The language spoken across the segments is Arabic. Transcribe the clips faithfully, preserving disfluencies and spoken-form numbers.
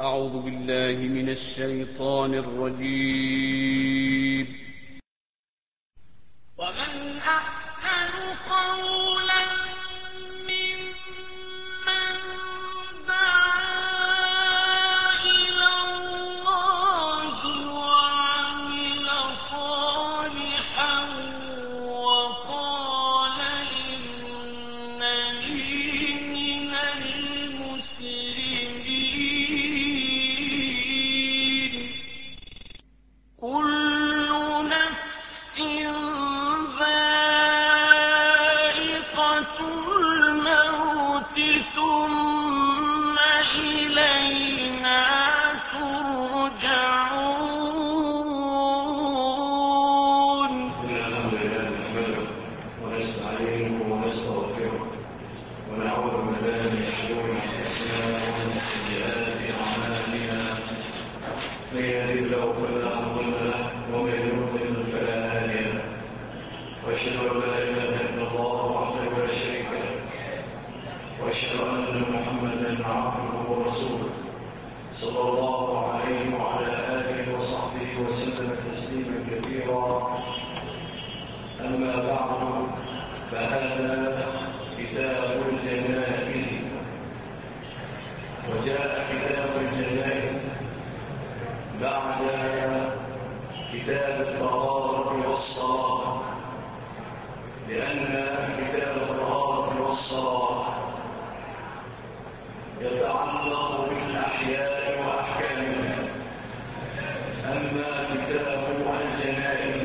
أعوذ بالله من الشيطان الرجيم. ومن أحسن قولا ممن دعا إلى الله وعمل صالحا وقال إنني من المسلمين. كل نفس ذائقة الموت ثم إلينا ترجعون. الحمد لله نحمده ونستعينه ونستغفره ونعوذ بالله من شرور انفسنا ومن سيئات اعمالنا. من يهده الله فلا مضل له ومن يضلل فلا هادي له، واشهد ان لا اله الا الله وحده لا شريك له، واشهد ان محمدا عبده ورسوله صلى الله عليه وعلى اله وصحبه وسلم تسليما كثيرا. أما بعد، فهذا كتاب الجنائز، وجاء كتاب الجنائز بعد كتاب الطهارة والصلاة، لأن كتاب الطهارة والصلاة يتعلق بالأحياء وأحكامها، أما كتاب الجنائز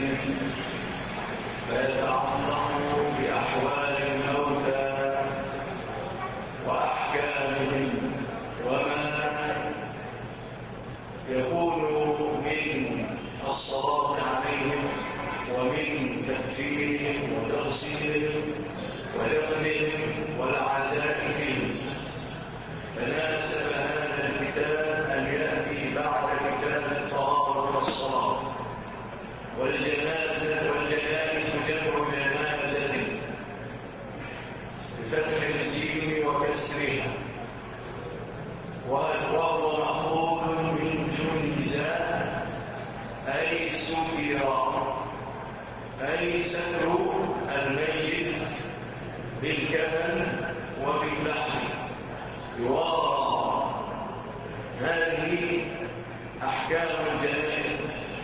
فيتعلق بأحوال الموتى وأحكامهم وما يكون من الصلاة عليهم ومن تكفيرهم وتغسيلهم ودفنهم والعزاء بهم. فناسب هذا الكتاب أن يأتي بعد كتاب الطهارة والصلاة. والجنازة والجنائز جمع جنازة بفتح الجيم وكسرها، وهو مأخوذ من جنزة أي ستر، أي ستر الميت بالكفن وباللحم يوارى. هذه أحكام الجنائز.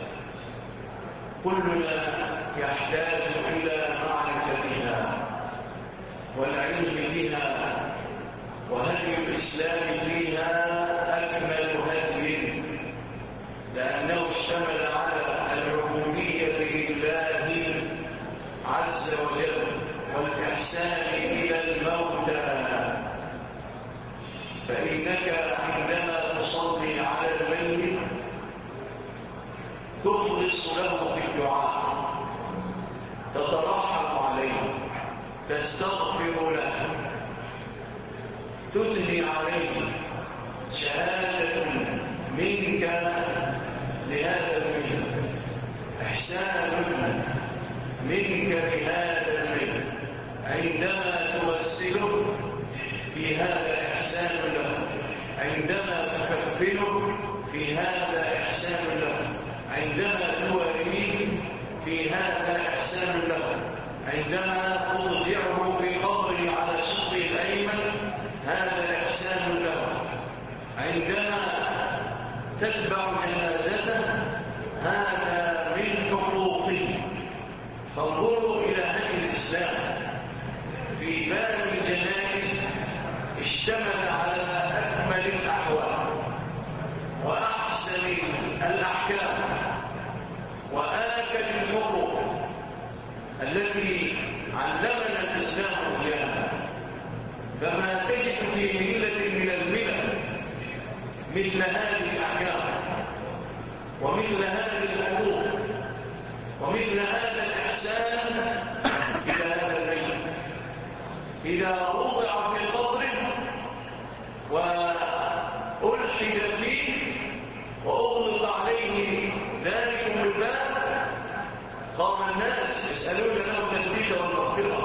كلنا يحتاج إلى معرفتها والعلم بها، وهدي الإسلام فيها أكمل هدي، لأنه اشتمل على العبودية لله عز وجل والإحسان إلى الموتى. فإنك عندما تصلي على الميت تخلص له في الدعاء، تترحم عليه، تستغفر له، تثني عليه شهادة منك لهذا الميت، إحسان منك لهذا الميت. عندما تغسله في هذا إحسان له، عندما تكفله في هذا إحسان له، عندما تواريه في هذا إحسان له، عندما تضجعه في قبره على شقه الأيمن هذا إحسان له، عندما تتبع جنازته هذا من حقوقه. فانظروا إلى هدي الإسلام في باب الجنائز، اشتمل على أكمل الأحوال وأحسن الأحكام وآكد الحقوق التي علمنا الإسلام إياها. فما تجد في ملة من الملل مثل هذه الأحكام ومثل هذه الحقوق ومثل هذا الإحسان إلى هذا الميت. إذا وضع في قبره وألحد فيه وأغلق عليه ذلك الباب، قام الناس يسألون له التثبيت والمغفرة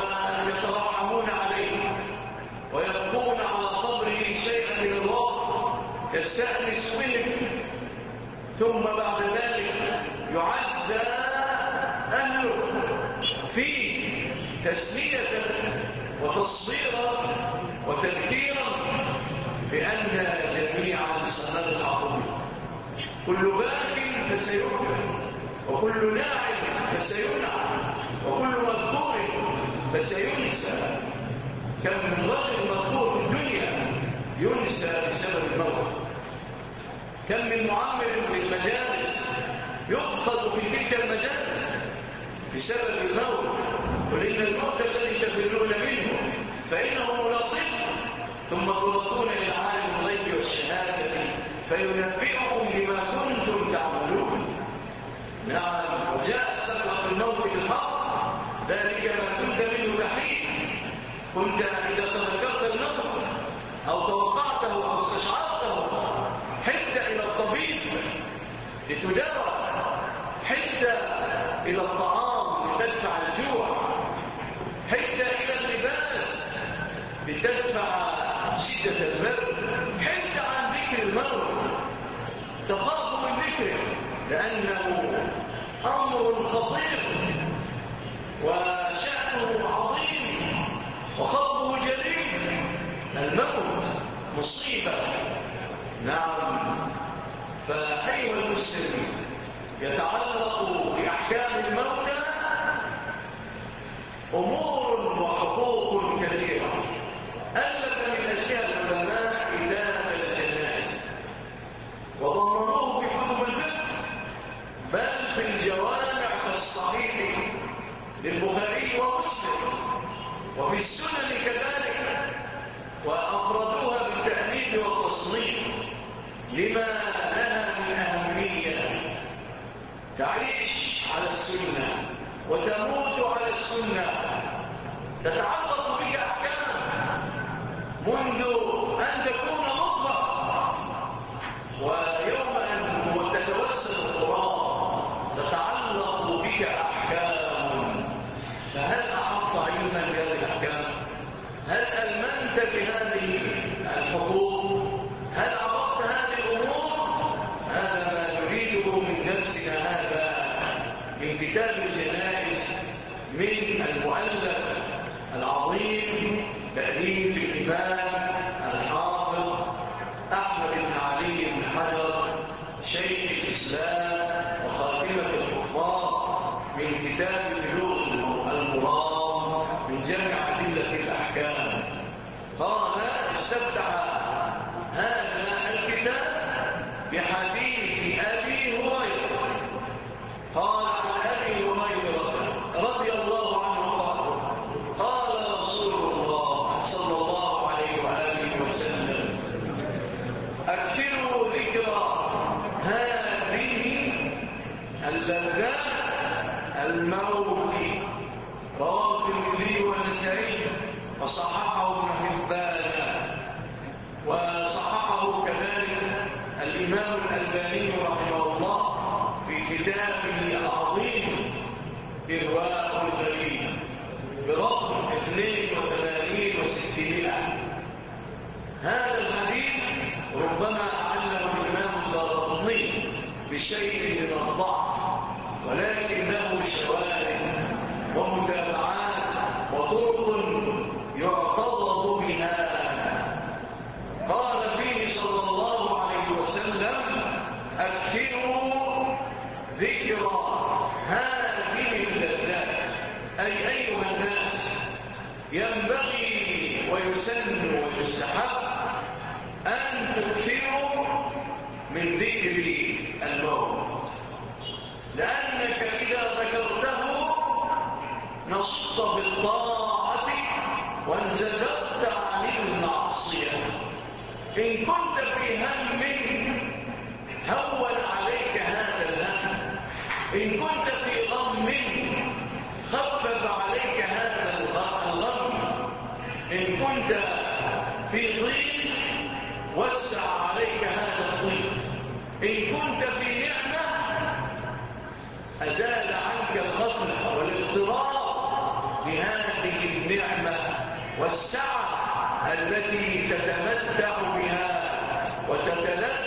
ويترحمون عليه ويبقون على قبره شيئا من الوقت تستأنس بهم، ثم بعد ذلك يعزى أهله فيه تسلية وتصديرا وتذكيرا بأن جميعا سنلحق. كل باك فسيبكى، وكل لاعب فسيلعب، وكل مذكور فسينسى. كم من رجل مذكور في الدنيا ينسى بسبب الموت، كم من معمر في المجالس يفقد في تلك المجالس بسبب الموت. قل إن الموت الذي تفرون منه فإنه ملاقيكم، ثم تردون إلى عالم الغيب والشهادة فينبئكم بما كنتم تعملون. نعم، وجاء سكرة الموت بالحق، ذلك ما كنت منه تحيد. كنت إذا تذكرت الموت أو توقعته أو استشعرته حتى إلى الطبيب لتداوى، حتى إلى الطعام لتدفع الجوع، حتى إلى اللباس لتدفع شدة البرد، حتى عن ذكر الموت تخاف من ذكره، لأنه أمر خطير وشأنه عظيم وخطره جليل. الموت مصيبة. نعم، فأيها المسلم يتعلق بأحكام الموتى أمور وحقوق كثيرة. ألف من أشياء العلماء كتاب الجنائز وضمنوه في كتب الفقه، بل في الجوامع كالصحيح للبخاري ومسلم، وفي السنن كذلك، وأفردوها بالتأليف والتصنيف لما لها من أهمية. تعيش على السنة وتموت على السنة، تتعلق بك أحكام منذ أن تكون مطلق، ويوم أن تتوسل القرآن تتعلق بك أحكام. فهل أحط علما بهذه الأحكام؟ هل ألمنت بهذه الحقوق؟ هل عرفت هذه الأمور؟ هذا ما نريده من درسنا هذا من كتاب الجنائز من المؤلف العظيم تأليف الإمام الحافظ أحمد بن علي بن حجر شيخ الإسلام وخاتمة الحفاظ، من كتاب بلوغ المرام من جمع أدلة الأحكام. قال استفتح هذا الكتاب بحديث أبي هريرة. قال عن أبي هريرة رضي الله عنه قال قال رسول الله صلى الله عليه وآله وسلم: أكثروا ذكرى هذه اللذات الموت. رواه الترمذي والنسائي وصححه ابن حبان، وصححه كذلك الإمام الألباني رحمه الله في كتابه العظيم إرواء الغليل برقم اثنين وثمانين وستمائة. هذا الحديث ربما علم الإمام الدارقطني بشيء من الضعف، ولكن له شواهد ومتابعات وطرق يعتضد بها. قال فيه صلى الله عليه وسلم: أكثروا ذكرى هذه اللذات. أي أيها الناس، ينبغي ويسن ويستحب أن تكثروا من ذكر الموت، لأنك إذا ذكرته نصت بالطاعة وانزددت عن المعصية. إن كنت في هم هون عليك هذا الهم، إن كنت في غم خفف عليك هذا الغم، إن كنت في ضيق وسع عليك هذا الضيق، إن كنت في نعمة أزال عنك الغفلة والاضطراب بهذه النعمة والسعة التي تتمتع بها وتتلذذ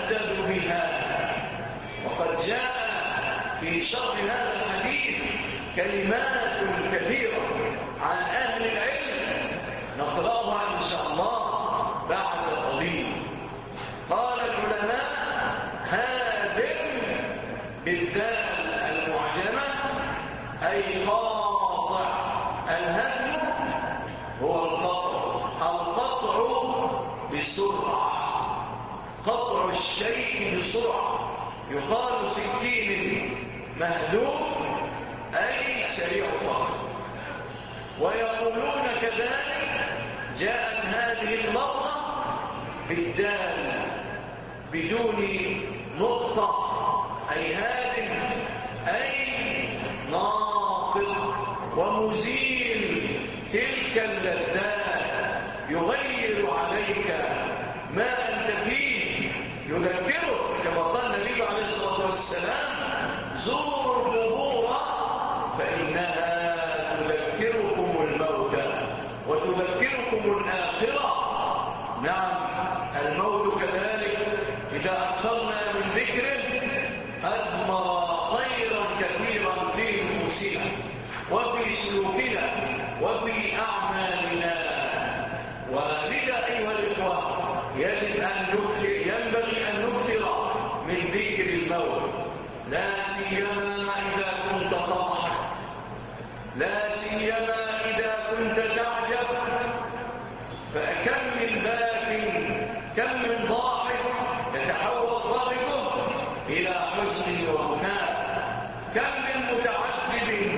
قطع الشيء بسرعة، يقال سكين مهدوم أي سريع الطرف. ويقولون كذلك جاءت هذه اللفظة بالدال بدون نقطة، أي هادم أي ناقض ومزيل تلك اللذات، يغير عليك ما أنت فيه، يذكرك كما قال النبي عليه الصلاة والسلام: زوروا القبور فإنها تذكركم الموت وتذكركم الآخرة. نعم، الموت كذلك إذا أكثرنا من ذكره أثمر خيرا كثيرا في نفوسنا وفي سلوكنا وفي أعمالنا. ولذا أيها الإخوة يجب أن نكثر، ينبغي أن نكثر من ذكر الموت، لا سيما إذا كنت تضحك، لا سيما إذا كنت تعجب. فكم من باك، كم من ضاحك يتحول ضحكه إلى حزن وبكاء، كم من متعجب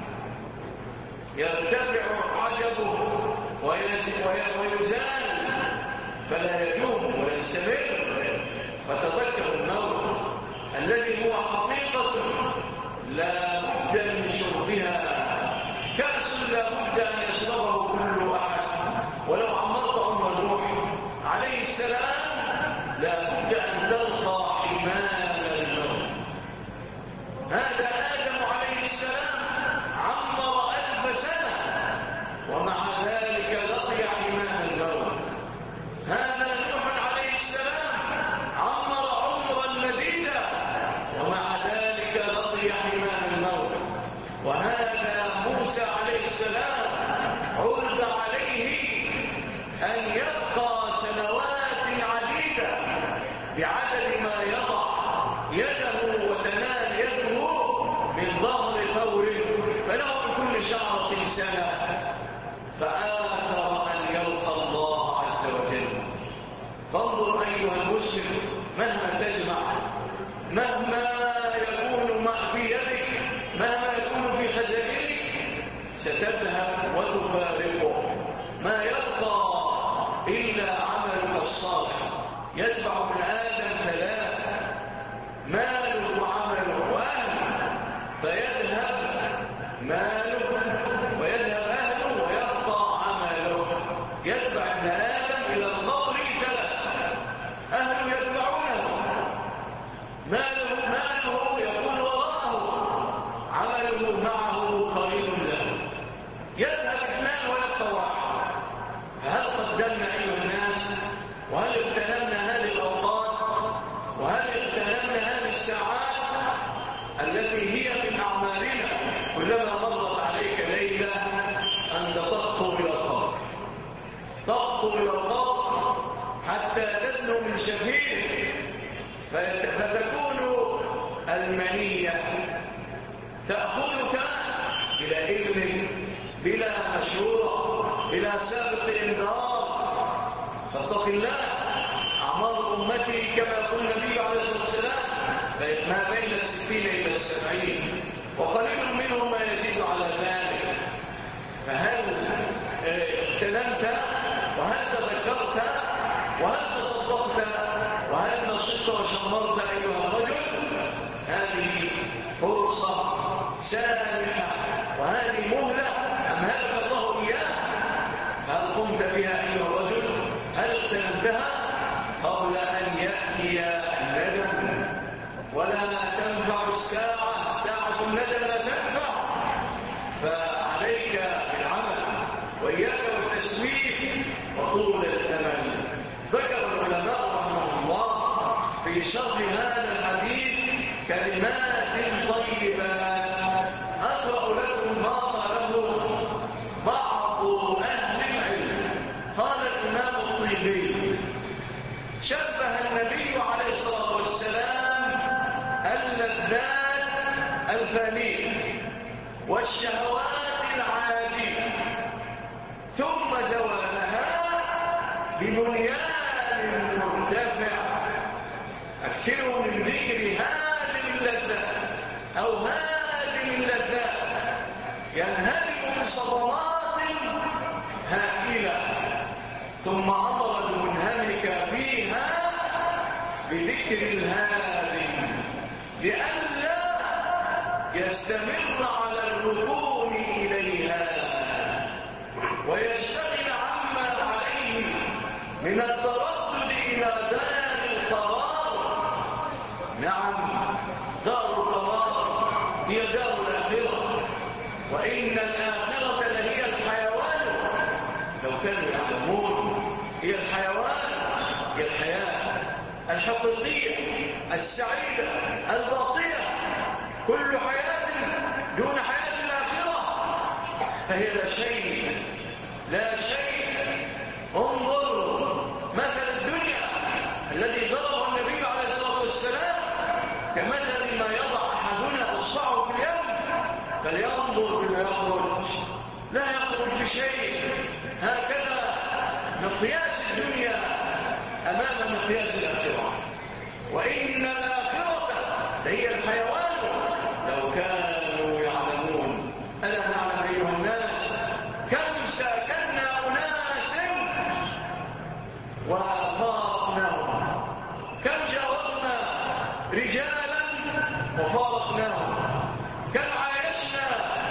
يرتفع عجبه ويزال فلا يدوم ويستمر. فتذكر الموت الذي هو حقيقة لا بد من شربها، كأس لا بد أن يشربه كل أحد. ولو عمرت عمر نوح عليه السلام لا بد أن تلقى حمام الموت. هذا آدم عليه السلام عمر ألف سنة ومع ذلك لقي حمام الموت. هذا نوح عليه السلام عمر عمرا مديدا ومع ذلك لقي حمام الموت. وهذا موسى عليه السلام عرض عليه أن يبقى سنوات عديدة بعدد ما يضع يده وتنال يده من ظهر ثور فله كل شعرة سنة، فآثر أن يلقى الله عز وجل. فانظر أيها المسلم، مهما تجمع، مهما يكون ما في يدك، مهما يكون في خزائنك، ستذهب وتفارقه. ما يبقى إلا عملك الصالح. يتبع ابن آدم ثلاث: ماله وعمله وأهله، فيذهب ماله ويذهب أهله ويبقى عمله. يتبع ابن آدم إلى القبر ثلاث: أهله يتبعونه، ماله ماله يكون وراءه، عمله معه قريب له. يذهب اثنان ويبقى واحد. فهل قدمنا أيها الناس؟ وهل اغتنمنا هذه الأوقات؟ وهل اغتنمنا هذه الساعات التي هي من أعمالنا؟ كلما مرت عليك ليلة أنت تخطو إلى القبر، تخطو إلى القبر حتى تدنو من شفير، فتكون المنية تأخذك إلى إذن بلا مشورة بلا سابق إنذار. فاتق الله. أعمار أمتي كما يقول النبي عليه الصلاة والسلام ما بين الستين إلى السبعين، وقليل منهم ما يزيد على ذلك. فهل اغتنمت؟ وهل تذكرت؟ وهل تصدقت؟ وهل نصرت وشمرت أيها الرجل؟ هذه فرصة سانحة وهذه مهلة أمهلك الله إياها. هل قمت بها أيها الرجل؟ هل اغتنمتها قبل أن يأتي الندم؟ ولا تنفع الساعة، ساعة الندم لا تنفع. فعليك بالعمل وإياك بالتسويف وطول الأمل. ذكر العلماء رحمه الله في شرح هذا الحديث كلمات طيبات أقرأ لكم ما قاله بعض أهل العلم. قال الإمام الطيبي: شبه النبي عليه الصلاة والسلام اللذات الفانية والشهوات العادية ثم زوالها ببنيان مرتفع أكثروا من ذكر هذه اللذات أو هذه اللذات ينهدم من صدمات هائلة، ثم أمر المنهمك فيها بذكر الهادم لئلا يستمر على الركون إليها ويشتغل عما عليه من التردد إلى دار القرار. نعم، دار القرار هي دار الآخرة، وإن الآخرة لهي الحيوان. لو كانوا يعلمون، هي الحيوان، هي الحياة الحقيقية السعيدة الباطنة. كل حياة دون حياة الآخرة فهي لا شيء، لا شيء. انظر مثل الدنيا الذي ضربه النبي عليه الصلاة والسلام كمثل ما يضع أحدنا إصبعه في اليم فلينظر بما يخرج، لا يخرج بشيء. هكذا مقياس الدنيا أمام مقياس الآخرة، وإن الآخرة هي الحيوان لو كانوا يعلمون. ألا نعلم أيها الناس كم ساكننا أناس وفارقناهم، كم جاورنا رجالا وفارقناهم، كم عايشنا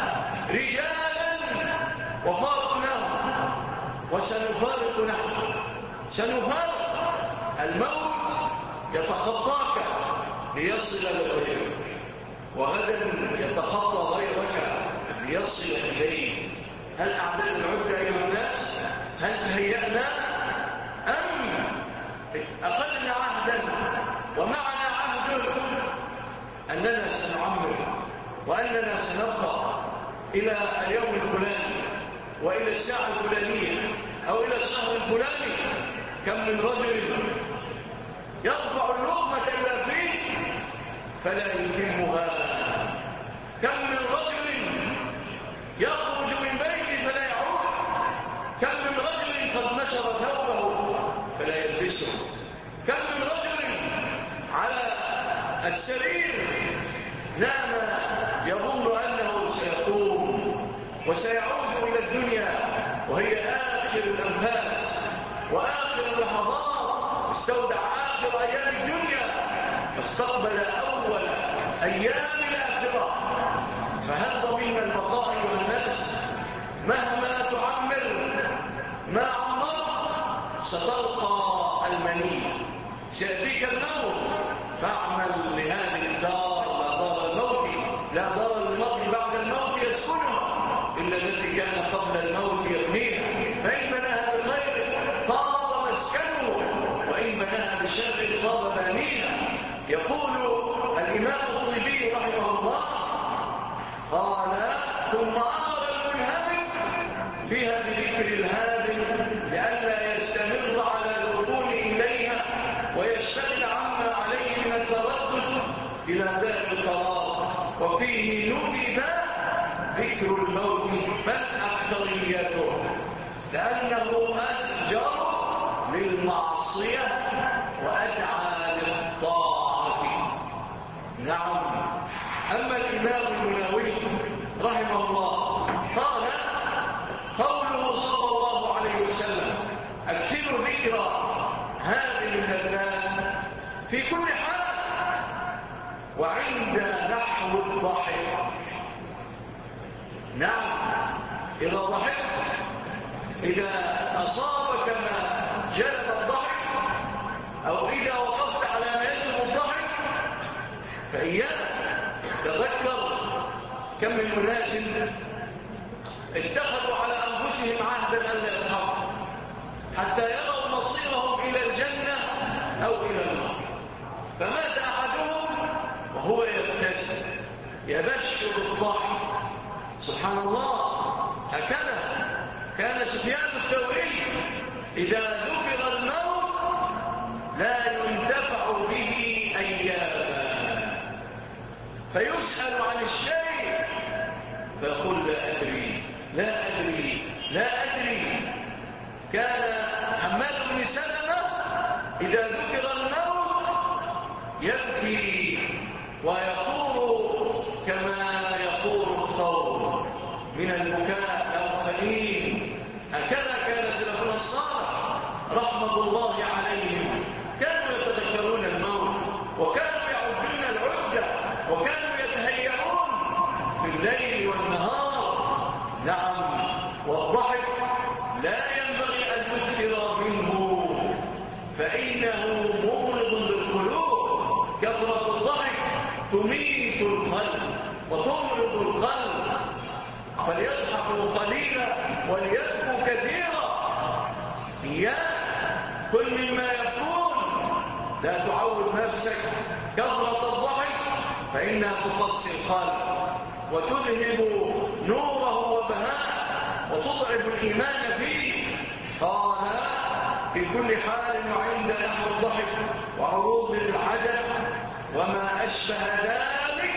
رجالا وفارقناهم، وسنفارق نحن، سنفارق. الموت يتخطاك ليصل لغيرك، وغدا يتخطى غيرك ليصل إليه. هل أعداد العدة أيها الناس؟ هل تهيأنا أم أخذنا عهدا ومعنا عهد أننا سنعمر وأننا سنبقى إلى اليوم الفلاني وإلى الساعة الفلانية أو إلى الشهر الفلاني؟ كم من رجل يرفع اللقمة إلى فيه فلا يتمها، كم من رجل يخرج من بيته فلا يعود، كم من رجل قد نشر ثوبه فلا يلبسه، كم من رجل على السرير نام يظن أنه سيقوم وسيعود إلى الدنيا وهي آخر الأنفاس وآخر اللحظات، استودع آخر أيام الدنيا فاستقبل أول أيام الآخرة. فهل ضمن البقاء أيها الناس؟ مهما تعمر ما عمرت ستلقى المني، سيأتيك الموت، فاعمل لهذه الدار لا دار الموت، لا دار الموت بعد الموت يسكنها إلا التي كان قبل الموت يبنيها، فإن بناها بخير طاب مسكنه وإن بناها بشر طاب بانيها. يقول الإمام الطبي رحمه الله قال ثم أمر المنهمك فيها بذكر الهادم لئلا يستمر على الركون إليها ويشتغل عما عليه من التردد إلى دار القرار. وفيه نكب ذكر الموت بل أكثريته لأنه أزجر للمعصية وأدعى للطاعة. نعم. أما الإمام المناوي رحمه الله قال قوله صلى الله عليه وسلم أكثر ذكر هذه اللذات في كل حال وعند نحو الضحك. نعم، إذا ضحكت، إذا أصابك ما جلب الضحك أو إذا وقفت على ما يجلب الضحك فإياك تذكر كم من ناس اتخذوا على أنفسهم عهدا ألا يضحكوا حتى يروا مصيرهم إلى الجنة أو إلى النار، فمات أحدهم وهو يبتسم يبشر الضحك. سبحان الله. هكذا كان سفيان الثوري إذا ذكر الموت لا ينتفع به أياما، فيسأل عن الشيء فيقول لا أدري لا أدري لا أدري. كان حماد بن سلمة إذا ذكر الموت يبكي ويقول كما يقول الثور من البكاء الأولين. هكذا كان سلفنا الصالح رحمة الله عليهم، كانوا يتذكرون الموت وكانوا يعدون العدة وكانوا يتهيئون في الليل والنهار. نعم، والضحك لا ينبغي أن يكثر منه فإنه مولد للقلوب. كثرة الضحك تميت القلب وتمرض القلب، فليضحكوا قليلا وليبكوا كثيرا. إياك كل مما يكون لا تعود نفسك كثرة الضحك فإنها تقصي القلب وتذهب نوره وبهاءه وتضعف الإيمان فيه. قال في كل حال وعند نحو الضحك وعروض العجب وما أشبه ذلك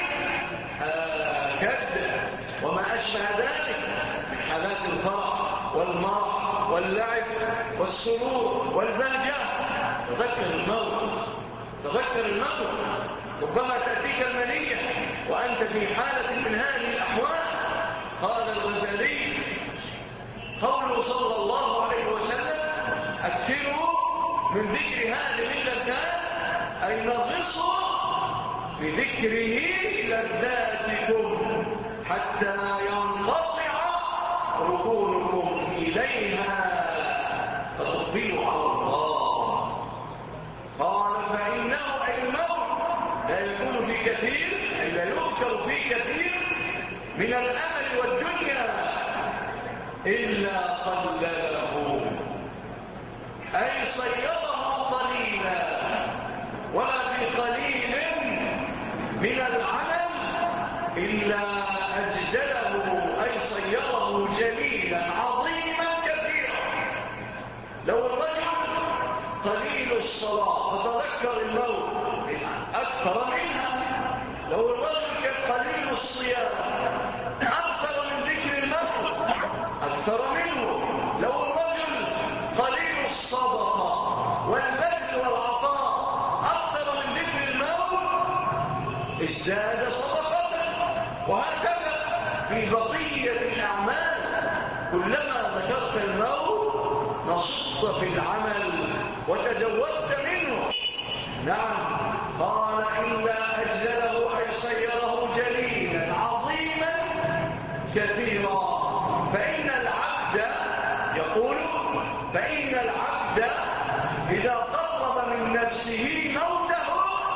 هكذا وما أشبه ذلك من حالات الفرح والمرح واللعب والسرور والبهجة. تذكر الموت، تذكر الموت. ربما تأتيك المنية وأنت في حالة من هذه الأحوال. قال الغزالي قوله صلى الله عليه وسلم أكثروا من ذكر هذه اللذات، أي نغصوا بذكره لذاتكم حتى ينقطع ركونكم إليها فتقبلوا على الله. قال فإنه أي الموت لا يكون في كثير، أي لا يذكر في كثير من الأمل والدنيا إلا قلله، أي صيره قليلا، ولا في قليل من العمل إلا أجزله، أي صيره جليلا عظيما كثيرا. لو الرجل قليل الصلاة فتذكر الموت أكثر منها، لو الرجل كان قليل الصيام أكثر من ذكر الموت أكثر منه، لو الرجل قليل الصدقة والبذل والعطاء أكثر من ذكر الموت ازداد صدقة. وهكذا في بقية الأعمال كلما ذكرت الموت نصت في العمل وتزودت منه. نعم، قال إلا أجزله أي صيره جليلا عظيما كثيرا. فإن العبد يقول فإن العبد إذا قرب من نفسه موته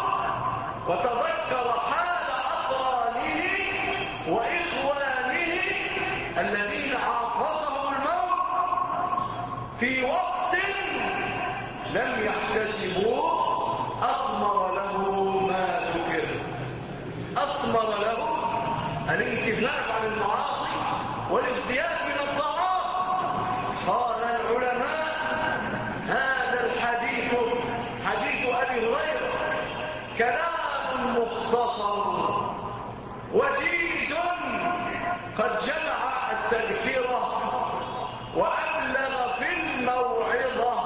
وتذكر حال أقرانه وإخوانه الذين عاصرهم الموت في وقت لم يحتسبوه أثمر له ما ذكر، أثمر له الانكفاف عن المعاصي والازدياد من الطاعات. قال العلماء هذا الحديث حديث أبي هريرة كلام مختصر وجيز قد جمع التذكرة وأبلغ في الموعظة.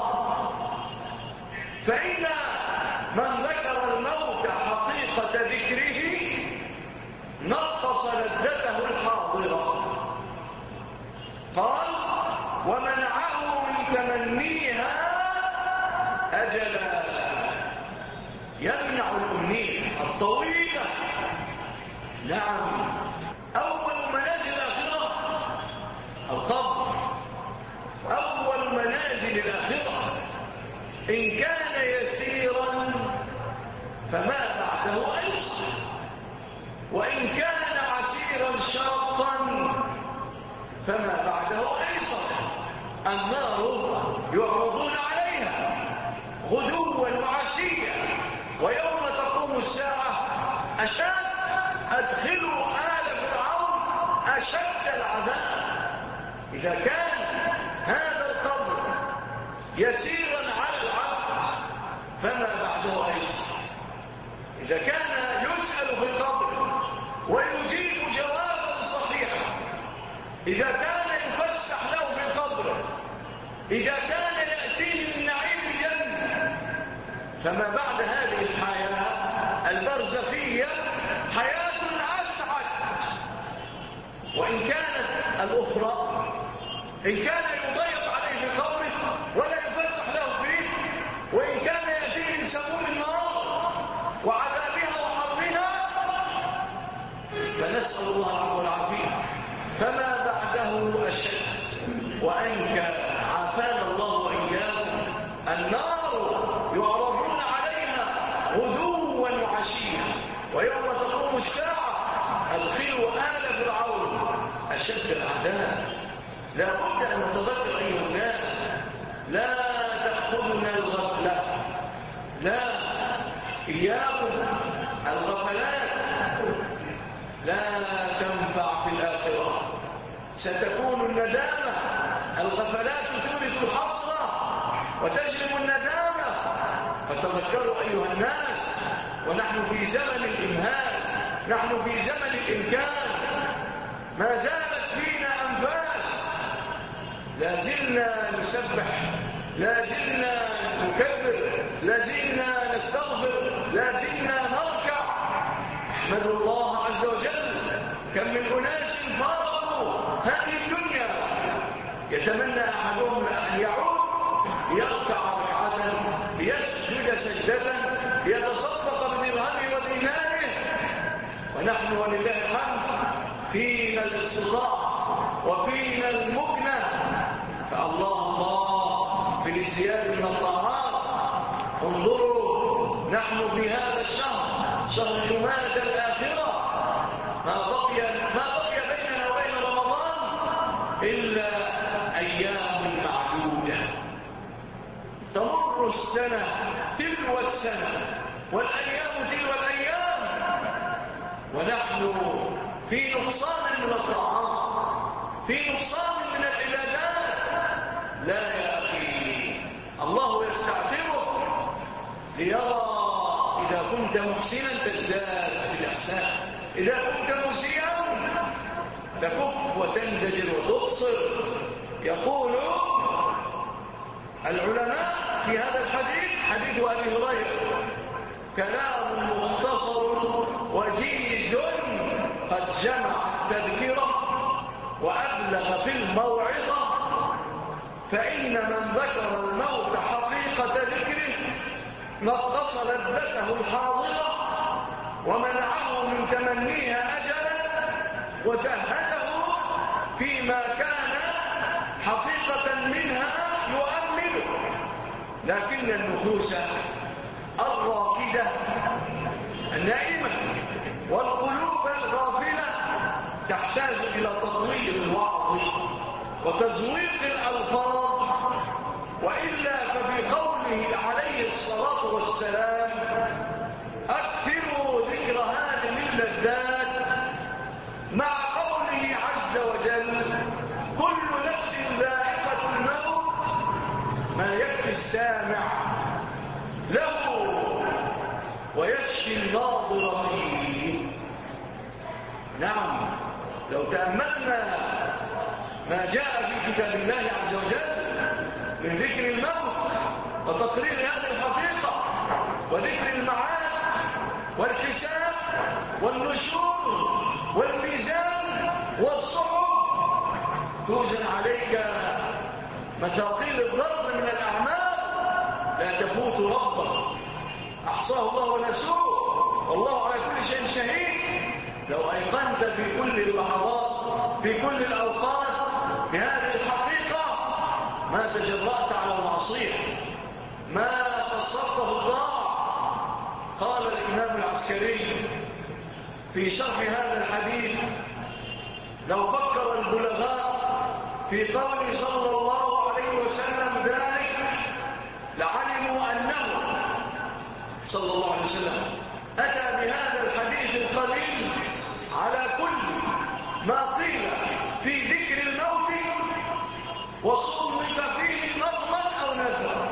فإن من ذكر الموت حقيقة ذكره نقص لذته الحاضرة. قال ومنعه من تمنيها أجلا، يمنع الأمنية الطويلة. نعم، أول منازل الآخرة القبر، أول منازل الآخرة إن كان يسيرا فما بعده أيسر، وإن كان عسيرا شاقا فما بعده أيسر. النار يعرضون عليها غدوا وعشيا ويوم تقوم الساعة أشد أدخلوا آل فرعون أشد العذاب. إذا كان هذا القبر يسيرا على العبد فما بعده أيسر. إذا كان يسأل في القبر ويجيب جوابا صحيحا، إذا كان يفسح له في القبر، إذا كان يأتيه من نعيم الجنة، فما بعد هذه الحياة البرزخية حياة أسعد، وإن كانت الأخرى إن كان يضيق عليه في قوله ولا يفسح له فيه، وإن كان يأتيه من سموم النار وعذابها وحرها، فنسأل الله العفو والعافية. فما بعده أشد وأنكى، عافانا الله وإياكم. النار يعرضون عليها غدوا وعشيا، ويوم تقوم الساعة أدخلوا آل فرعون أشد العذاب. لا بد أن نتذكر أيها الناس، لا تأخذنا الغفلة، لا، إياكم الغفلات لا تنفع في الآخرة، ستكون الندامة. الغفلات تورث الحسرة وتجلب الندامة. فتذكروا أيها الناس، ونحن في زمن الإمهال، نحن في زمن الإمكان، ما زالت فينا أنفاس، لا زلنا نسبح، لا زلنا نكبر، لا زلنا نستغفر، لا زلنا نركع. احمدوا الله عز وجل. كم من أناس فارقوا هذه الدنيا يتمنى أحدهم أن يعود ليركع ركعة، ليسجد سجدة، ليتصدق بدرهمه وديناره، ونحن ولله الحمد فينا الاستطاعة وفينا المكنة. فالله الله في الازدياد من الطاعات. انظروا، نحن في هذا الشهر، شهر جمادى الآخرة، ما بقي ما بقي بيننا وبين رمضان إلا أيام معدودة. تمر السنة تلو السنة، والأيام تلو الأيام، ونحن في نقصان من الطاعات، في نقصان من العبادات. لا يا أخي، الله يستعتبك ليرى إذا كنت محسنا تزداد في الإحسان، إذا كنت مسيئا تكف وتنزجر وتبصر. يقول العلماء في هذا الحديث، حديث أبي هريرة: كلام مختصر وجيز قد جمع التذكرة وأبلغ في الموعظة، فإن من ذكر الموت حقيقة ذكره نقص لذته الحاضرة ومنعه من تمنيها أجلا وزهده فيما كان حقيقة منها يؤمله. لكن النفوس الراكدة النائمة والقلوب الغافلة تحتاج إلى تطوير الوعظ وتزويق الألفاظ، وإلا ففي قوله عليه الصلاة والسلام: أكثروا ذكر هذه اللذات، مع قوله عز وجل: كل نفس ذائقة الموت، ما يكفي السامع له ويشفي الناظر فيه. نعم، لو تأملنا ما جاء في كتاب الله عز وجل من ذكر الموت وتقرير هذه الحقيقة وذكر المعاد والحساب والنشور والميزان والصحف، توزن عليك مثاقيل الضرب من الأعمال لا تفوت ربك، أحصاه الله ونسوه، والله على كل شيء شهيد. لو أيقنت في كل اللحظات في كل الأوقات بهذه الحقيقة ما تجرأت على المعصية، ما قصرته الله. قال الإمام العسكري في شرح هذا الحديث: لو فكر البلغاء في قول صلى الله عليه وسلم ذلك لعلموا أنه صلى الله عليه وسلم أتى بهذا الحديث القليل على كل ما قيل في ذكر الموت وصنف فيه نظما أو نذرا.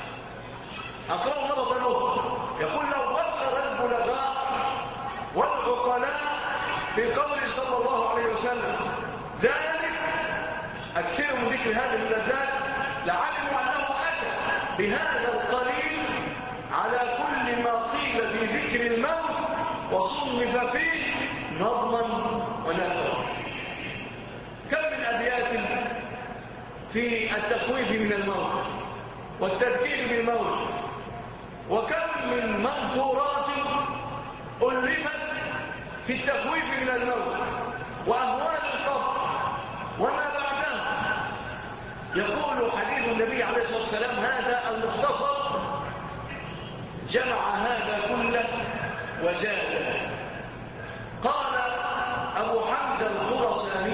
أقرأ مرة أخرى، يقول: لو فكر البلغاء والعقلاء في قول صلى الله عليه وسلم ذلك أكثر من ذكر هذه اللذات لعلموا أنه أتى بهذا القليل على كل ما قيل في ذكر ذكر الموت وصنف فيه نظما ونثرا. كم من أبيات في التخويف من الموت والتذكير بالموت، وكم من منثورات ألفت في التخويف من الموت وأهوال القبر وما بعدها. يقول حديث النبي عليه الصلاة والسلام هذا المختصر جمع هذا كله وزاد. قال أبو حمزة الخراساني: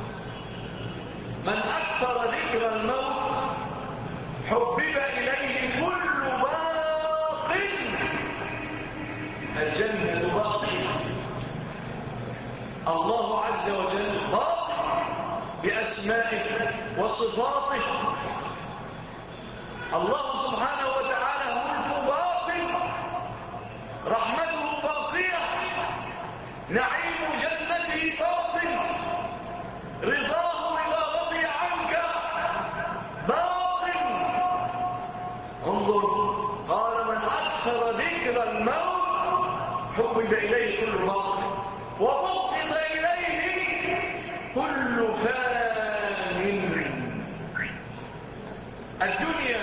من أكثر ذكر الموت حبب إليه كل باق، الجنة باقية، الله عز وجل باق بأسمائه وصفاته، الله سبحانه وتعالى ملك باق، رحمته باقية، نعيم جنته باق، رضاه إذا رضي عنك باق. انظر، قال: من أكثر ذكر الموت حبب إليه كل باق وبغض إليه كل فان. الدنيا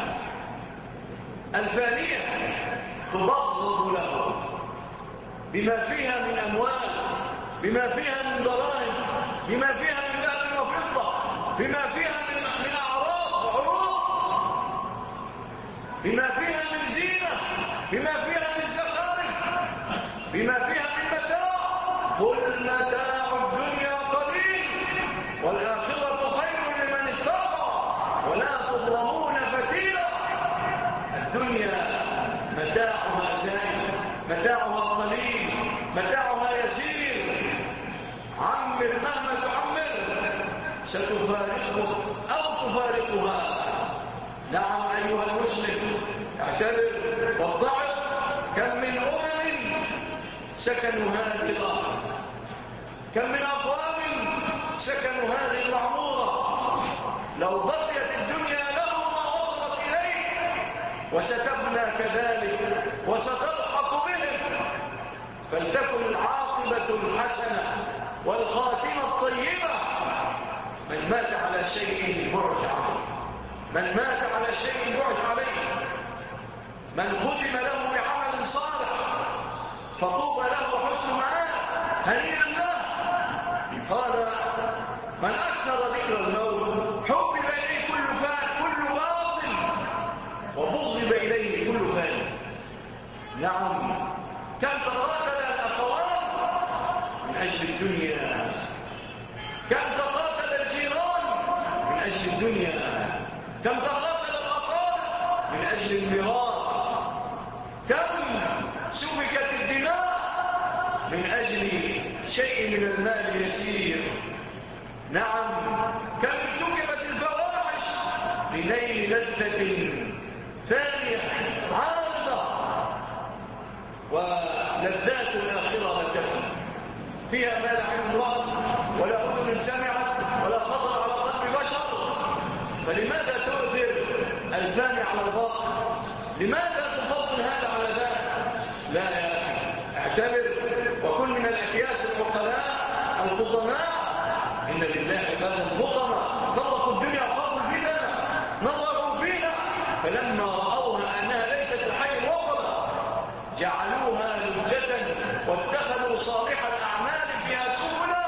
الفانية تبغض له بما فيها من أموال، بما فيها من ضرائب، بما فيها من ذهب وفضة، بما فيها من من أعراض وعروض، بما فيها من زينة، بما فيها من زخارف، بما فيها من متاع. قل متاع الدنيا قليل والآخرة خير لمن اتقى ولا تظلمون فتيلا. الدنيا متاعها زائد، متاعها قليل، متاعها يسير. عمر مهما تعمر ستفارقه أو تفارقها. نعم أيها المسلم، اعتبر والضعف. كم من أمم سكنوا هذه الأرض، كم من أقوام سكنوا هذه المعمورة. لو بقيت الدنيا لهم ما وصلت إليه وستبنى كذلك وستلحق بهم. فلتكن العاقبة الحسنة والخاتمة الطيبة. من مات على شيء بعث عليه، من مات على شيء بعث عليه، من ختم له بعمل صالح فطوبى له وحسن معاه، هنيئا له. قال: من أكثر ذكر الموت حبب إليه كل فان كل باطل وبغضب إليه كل فان. نعم، كم تقاتل الأخوات من أجل الدنيا، كم تقاتل الجيران من أجل الدنيا، كم تقاتل الأقارب من أجل الميراث، كم سفكت الدماء من أجل شيء من المال اليسير. نعم، كم ارتكبت الفواحش لنيل لذة ثانية عارضة. ولذات الآخرة لتكن فيها ما لا عين رأت ولا أذن سمعت ولا خطر على قلب بشر. فلماذا تؤثر الفاني على الباطل؟ لماذا تفضل هذا على ذاك؟ لا يا أخي، اعتبر وكن من الأكياس الفقراء الفطناء. إن لله عبادا فطناء طلقوا الدنيا وخافوا الفتن، نظروا فيها فلما رأوها أنها ليست الحي الوطن جعلوها لجة واتخذوا صالح الأعمال فيها سبلا.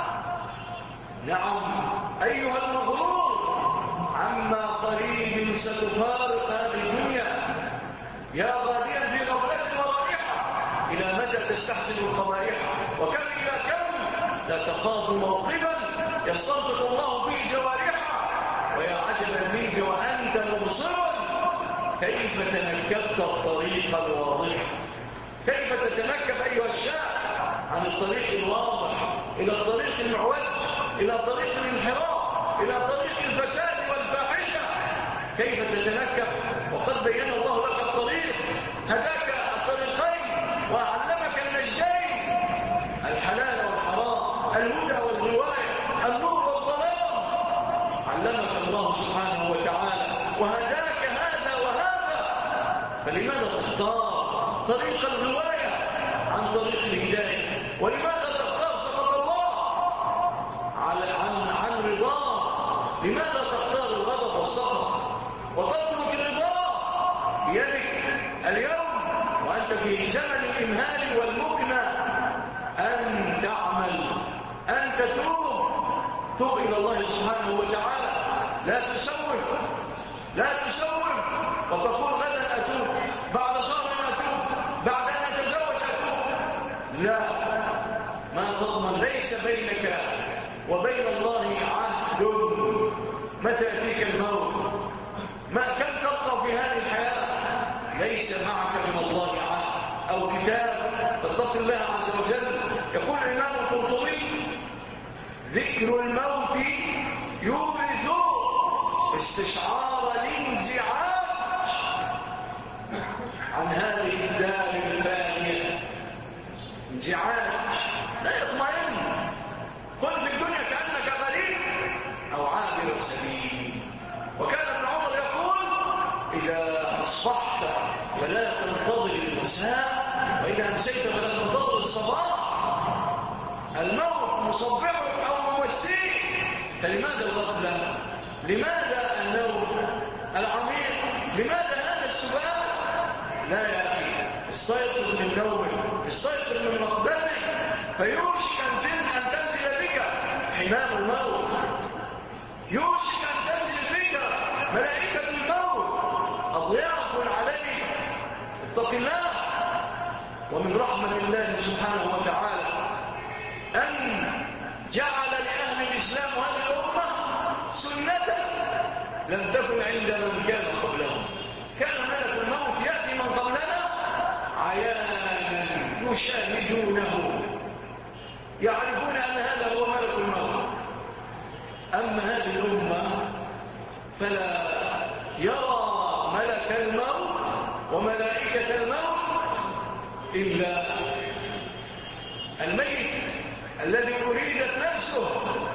نعم أيها المغرور، عما قريب ستفارق هذه الدنيا. يا غاديا في غفلة ورائحة، إلى متى تستحسن القبائح؟ وكم إلى كم لا تخاف موقفا يستنطق الله فيه جوارحا. ويا عجبا منك وأنت مبصرا كيف تنكبت الطريق الواضح، كيف تتنكب أيها الشاب عن الطريق الواضح إلى الطريق المعوج، إلى طريق الانحراف، إلى طريق الفساد والفاحشة. كيف تتنكب وقد بين الله لك الطريق، هداك الطريقين وعلمك النجدين، الحلال والحرام، الهدى والغواية، النور والظلام. علمك الله سبحانه وتعالى وهداك هذا وهذا. فلماذا تختار طريق الرواية عن طريق الهداية؟ ولماذا تختار سخط الله على عن عن رضاه؟ لماذا تختار الغضب والسخط وتترك الرضا بيدك اليوم وأنت في زمن الإمهال والمكنة؟ أن تعمل، أن تتوب، توب إلى الله سبحانه وتعالى. لا تسوف، لا تسوف وتقول غدا أتوب، بعد شهر أتوب، بعد أن أتزوج أتوب. لا، ما تضمن، ليس بينك وبين الله عهد. متى يأتيك الموت؟ ما كم تبقى في هذه الحياة؟ ليس معك من الله عهد أو كتاب. فاتق الله عز وجل. يقول الإمام القرطبي: ذكر الموت يورث استشعار الانزعاج عن هذه الدار الفانية. انزعاج، لا يطمئن. قل في الدنيا كأنك غريب أو عابر السبيل. وكان ابن عمر يقول: إذا أصبحت فلا تنتظر المساء، وإذا أمسيت فلا تنتظر الصباح. الموت مصبحك أو ممسيك. فلماذا الغفلة؟ لماذا النوم العميق؟ لماذا هذا السباق؟ لا يا أخي، استيقظ من نومك، استيقظ من رقدتك، فيوشك أن تنزل بك حمام الموت، يوشك أن تنزل بك ملائكة الموت أضياف عليك. اتق الله. ومن رحمة الله سبحانه وتعالى أن جعل لأهل الإسلام هذه الأمة سنة لم تكن عند من كان قبلهم. كان ملك الموت يأتي من قبلنا عيانا يشاهدونه، يعرفون أن هذا هو ملك الموت. أما هذه الأمة فلا يرى ملك الموت وملائكة الموت إلا الميت الذي أريدت نفسه.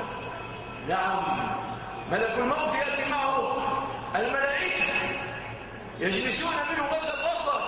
نعم، ملك الموت يأتي معه الملائكة يجلسون منه مدى البصر.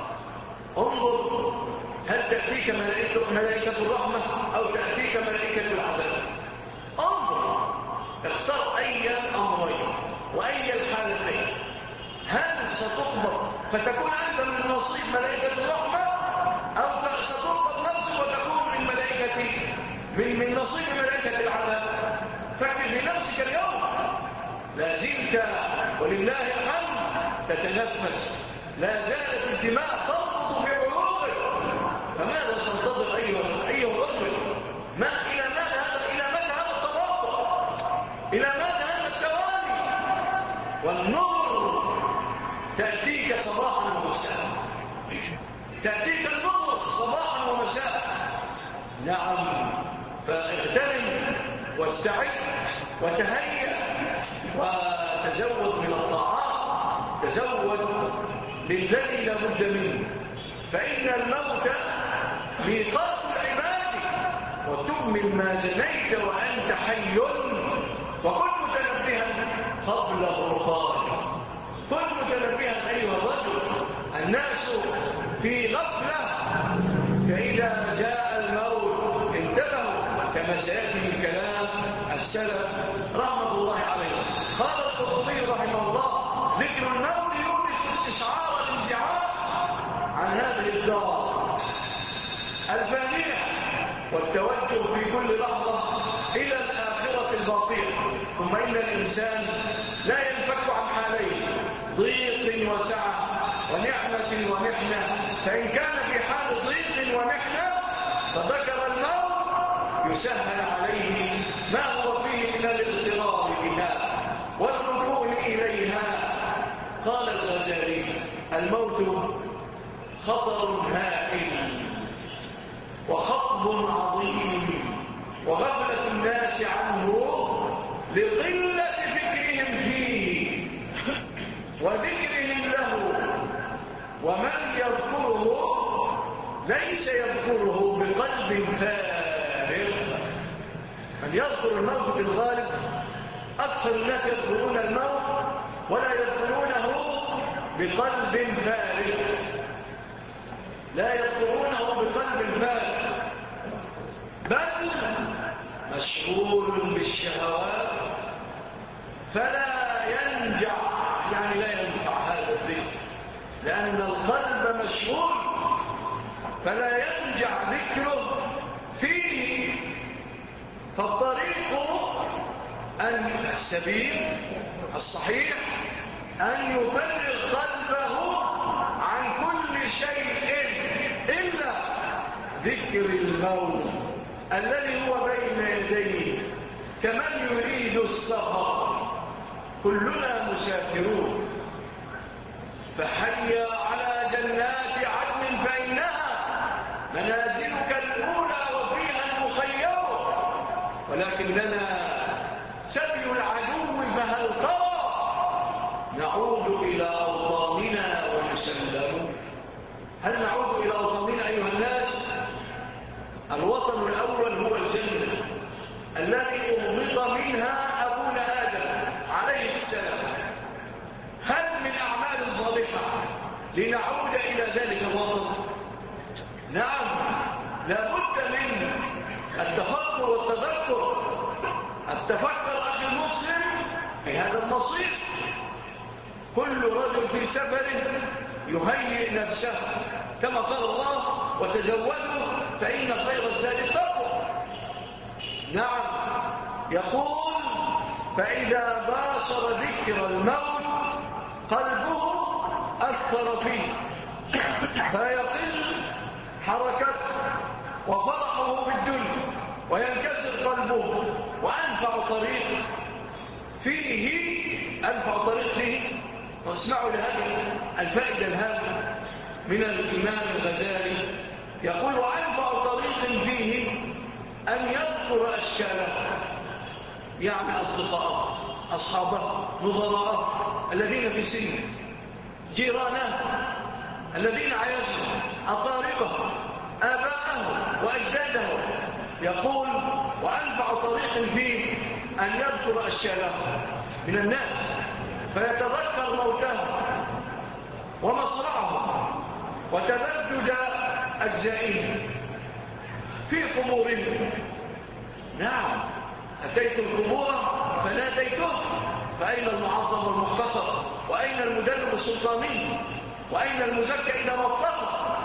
انظر، هل تأتيك ملائكة, ملائكة الرحمة أو تأتيك ملائكة العذاب؟ انظر، اختار أي الأمرين وأي الحالتين. هل ستقبض فتكون أنت من نصيب ملائكة الرحمة، أو ستقبض نفسك وتكون من ملائكة من, من نصيب ملائكة العذاب؟ فكر بنفسك اليوم. لا زلت ولله الحمد تتنفس، لا زالت الدماء تنبض في عروقك. فماذا تنتظر أيها أيها الرجل؟ ما إلى ماذا هذا؟ إلى ماذا هذا التوقع؟ إلى ماذا هذا التوالي؟ والنور تأتيك صباحا ومساء، تأتيك النور صباحا ومساء. نعم، فاغتنم واستعد وتهيأ وتزود من الطاعات، تزود للذي لا بد منه، فإن الموت ميقات العباد. وتؤمن ما جنيت وأنت حي، وكن متنبها قبل الرقاد. كن متنبها أيها الرجل. الناس في غفلة، فإذا جاء الموت انتبهوا، كما سيأتي من كلام السلف رحمة الله عليه. قال القرطبي رحمه الله: ذكر الموت يورث استشعار الانزعاج عن هذه الدار الفانية والتوجه في كل لحظة إلى الآخرة الباقية. ثم إن الإنسان لا ينفك عن حالين: ضيق وسعة، ونعمة ومحنة. فإن كان في حال ضيق ومحنة فذكر الموت يسهل عليه ما هو فيه من الاضطرار بها والركون إليها. قال الغزالي: الموت خطر هائل وخطب عظيم، وغفلة الناس عنه لقلة فكرهم فيه وذكرهم له. ومن يذكره ليس يذكره بقلب فارغ. من يذكر الموت بالغالب أكثر الناس يذكرون الموت ولا يذكرونه بقلب فارغ. لا يذكرونه بقلب فارغ، بل مشغول بالشهوات، فلا ينجع، يعني لا ينفع هذا الذكر، لأن القلب مشغول فلا ينجع ذكره فيه. فالطريق أن السبيل الصحيح أن يفرغ قلبه عن كل شيء إلا ذكر الموت الذي هو بين يديه، كمن يريد السفر. كلنا مسافرون، فحي على جنات عدن فإنها منازلك الأولى وفيها المخير، ولكننا سبي العدو فهل ترى نعود إلى أوطاننا ونسلم. هل نعود إلى أوطاننا أيها الناس؟ الوطن الأول هو الجنة الذي أغمض منها أبونا آدم عليه السلام. هل من أعمال صالحة لنعود إلى ذلك الوطن؟ نعم، لا بد من التفكر والتذكر. التفكر أخي المسلم في هذا المصير. كل رجل في سفره يهيئ نفسه كما قال الله: وتزودوا فإن خير الزاد التقوى. نعم، يقول: فإذا باشر ذكر الموت قلبه أثر فيه فيقل حركته وفرحه بالدنيا وينكسر قلبه. وأنفع طريق فيه أنفع طريق فيه واسمعوا لهذه الفائدة الهامة من الإمام الغزالي، يقول: وأنفع طريق فيه أن يذكر أشكاله، يعني أصدقاءه، أصحابه، نظراءه الذين في سنه، جيرانه الذين عايشوا، أقاربه، آباءه وأجداده. يقول: وأنفع طريق فيه أن يذكر أشكاله من الناس فيتذكر موته ومصرعه وتبدد أجزائهم في قبورهم. نعم، أتيت القبور فناديته، فأين المعظم والمختصر؟ وأين المدرب السلطاني؟ وأين المزكى إذا ما افتقر؟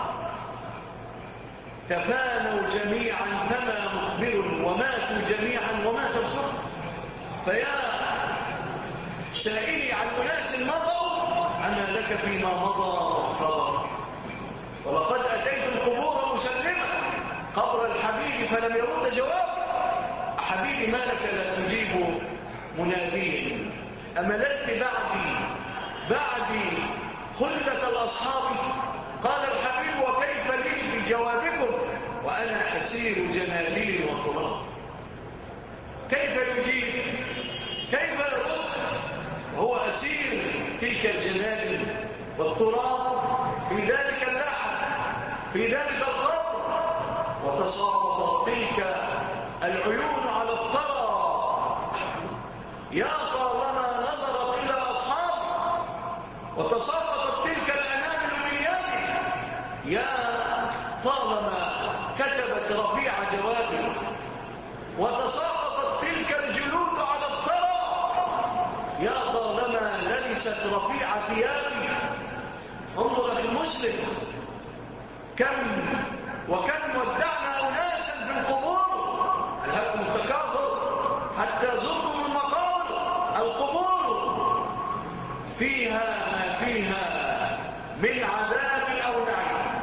تفانوا جميعا كما مخبر، وماتوا جميعا وما تذكر. فيا سائلي عن أناس مضوا، أنا لك فيما مضى مختار. ولقد أتيت القبور مسلمة قبر الحبيب فلم يرد جواب. حبيبي ما لك لا تجيب مناديه؟ أمللت بعدي بعدي خلة الأصحاب؟ قال الحبيب: وكيف لي بجوابكم وأنا حسير جناليل وقرار. كيف يجيب؟ كيف يرد وهو أسير تلك الجنال والتراب في ذلك اللحم في ذلك القبر؟ وتساقطت تلك العيون على الثرى. يا طالما نظرت إلى أصحابه، وتساقطت تلك الأنامل من يده. يا طالما كتبت رفيع جوابه، وتساقطت تلك الجلود على الثرى. يا طالما لبست رفيع ثيابي. انظر في المسلم، كم وكم ودعنا أناسا في القبور. الهدم التكاثر حتى زرتم المقابر. القبور فيها ما فيها من عذاب أو نعيم.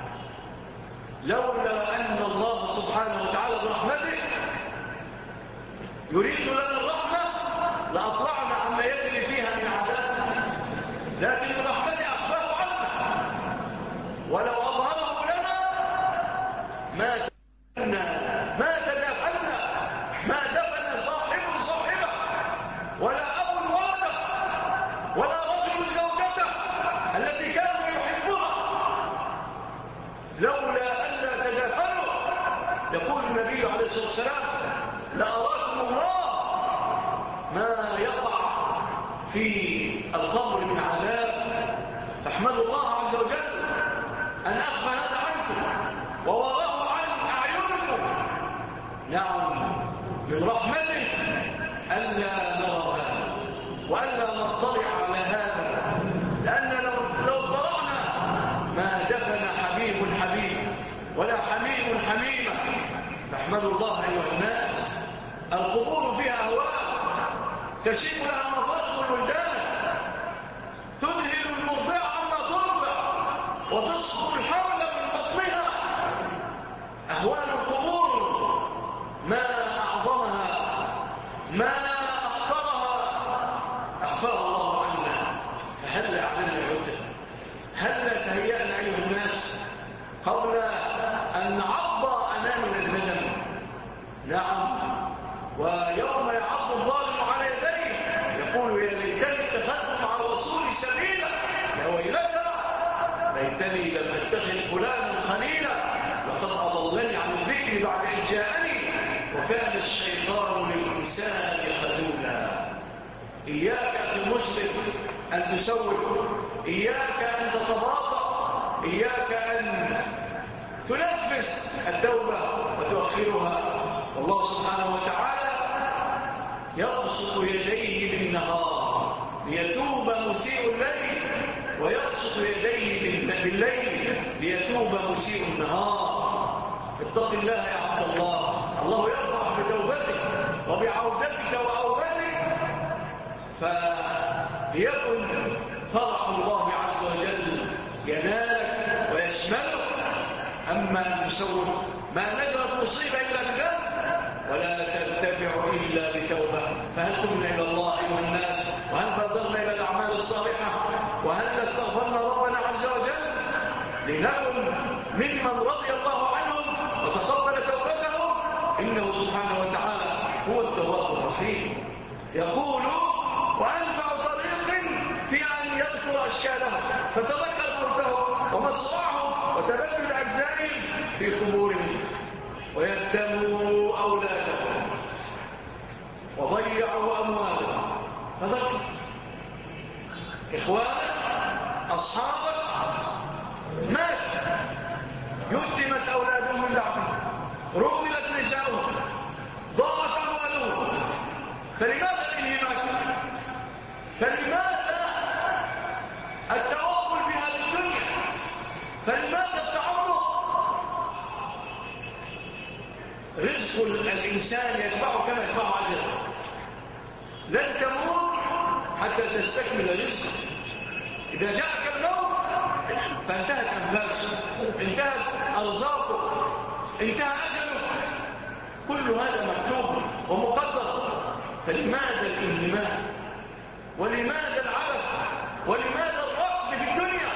لولا أن الله سبحانه وتعالى برحمته يريد لنا الرحمة لأطلعنا عما يجري فيها من عذاب، لكن برحمته أخفاه عنا، ولو أظهره لنا ما تدفنا ما تدفنا ما دفن صاحب صاحبه، ولا أب ولده، ولا رجل زوجته التي كانوا يحبها، لولا ألا تدفنوا. يقول النبي عليه الصلاة والسلام: لأراكم الله ما يقع في القبر من عذاب. فاحمدوا الله عز وجل أن أخفى هذا عنكم ووضعه عن أعينكم. نعم، من رحمته ألا نرى هذا وألا نطلع على هذا، لأن لو, لو طلعنا ما دفن حبيب حبيب ولا حميم حميمة. نحمد الله أيها الناس، القبور فيها أهواء تشيب لها مفاصل الولدان، تذهل المرضع عما ترضع وتسقط الحمل من بطنها. أهوال القبور ما أعظمها، ما أخطرها، أخفاها الله عنا. فهل أعلمنا عدة؟ هل تهيأنا أيها الناس قبل أن نعض أمامنا الندم؟ نعم، ويوم يعض الظالم على يديه يقول يا ليتني اتخذت مع الرسول سبيلا، يا ويلتى ليتني لم اتخذ فلانا خليلا، لقد أضلني عن الذكر بعد إذ جاءني وكان الشيطان للإنسان خذولا. إياك أن مسلم أن تسوق، إياك أن تتباطأ، إياك أن تنفس التوبة وتؤخرها. والله سبحانه وتعالى يبسط يديه بالنهار ليتوب مسيء الليل، ويبسط يديه بالليل ليتوب مسيء النهار. اتق الله يا عبد الله، الله يفرح بتوبتك وبعودتك وأوبتك، فليكن فرح الله عز وجل ينالك ويشملك. أما أن تسوف ما نجرت مصيبة إلا بذنب ولا ترتفع إلا بتوبة. فهل تمنا إلى الله أيها الناس؟ وهل بادرنا إلى الأعمال الصالحة؟ وهل استغفرنا ربنا عز وجل لنكن ممن رضي الله عنهم وتقبل توبتهم؟ إنه سبحانه وتعالى هو التواب الرحيم. يقول وأنفع طريق في أن يذكر أشكالهم فتذكر موتهم ومصرعهم وتبدل أجزائهم في قبورهم، ويتموا أولادهم وضيعوا أموالهم. فذكر إخوانك أصحابك مات، يتمت أولادهم من بعضهم، رملت نساؤهم، ضاعت أموالهم. فلماذا الانهماك؟ فلماذا التوقف في هذه الدنيا؟ فلماذا التعرض؟ رزق الإنسان يتبعه كما يتبعه عجله. لن تموت حتى تستكمل رزقك. إذا جاءك الموت فانتهت أنفاسك، انتهت أرزاقك، انتهى أجلك. كل هذا مكتوب ومقدر. فلماذا الانهماك؟ ولماذا العبث؟ ولماذا الرفض في الدنيا؟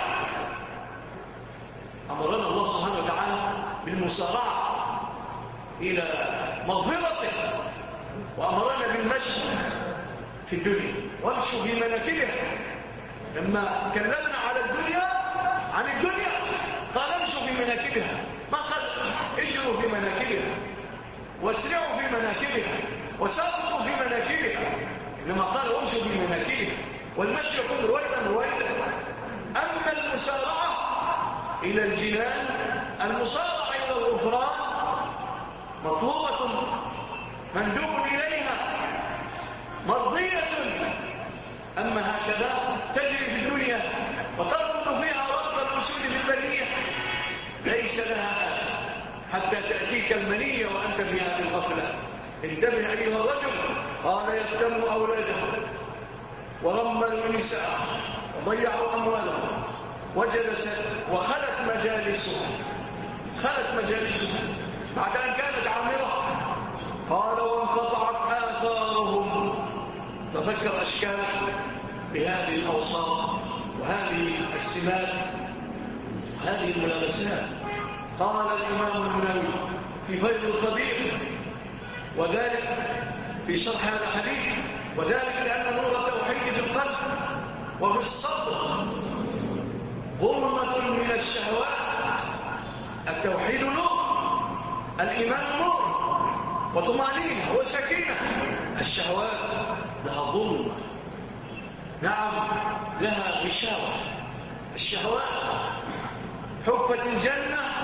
أمرنا الله سبحانه وتعالى بالمسارعة إلى مغفرته، وأمرنا بالمشي في الدنيا وامشوا في مناكبها. لما كلمنا على الدنيا عن الدنيا قال امشوا في مناكبها، ما قال اجروا في مناكبها واسرعوا في مناكبها وسابقوا في مناكبها، إنما قال امشوا في مناكبها. والمشي يكون رويدا رويدا. أما المسارعة إلى الجنان، المسارعة إلى الغفران مطلوبة مندوب إليها مرضية. أما هكذا تجري في الدنيا وتربط فيها ربط الوصول بالبنية ليس لها حتى تأتيك المنية وأنت في هذه الغفلة. انتبه أيها الرجل، قال يستم أولاده ورملوا النساء وضيعوا أموالهم وجلست وخلت مجالسهم خلت مجالسهم بعد أن كانت عامرة. قال وانقطعت آثارهم. تذكر أشكال بهذه الأوصاف وهذه السمات وهذه الملابسات. قال الإمام النووي في فيض القدير وذلك في شرح هذا الحديث، وذلك لأن نور التوحيد في القلب وفي الصدر ظلمة من الشهوات. التوحيد نور، الإيمان نور وطمأنينة وسكينة. الشهوات لها ظلمة، نعم لها غشاوة. الشهوات حفت الجنة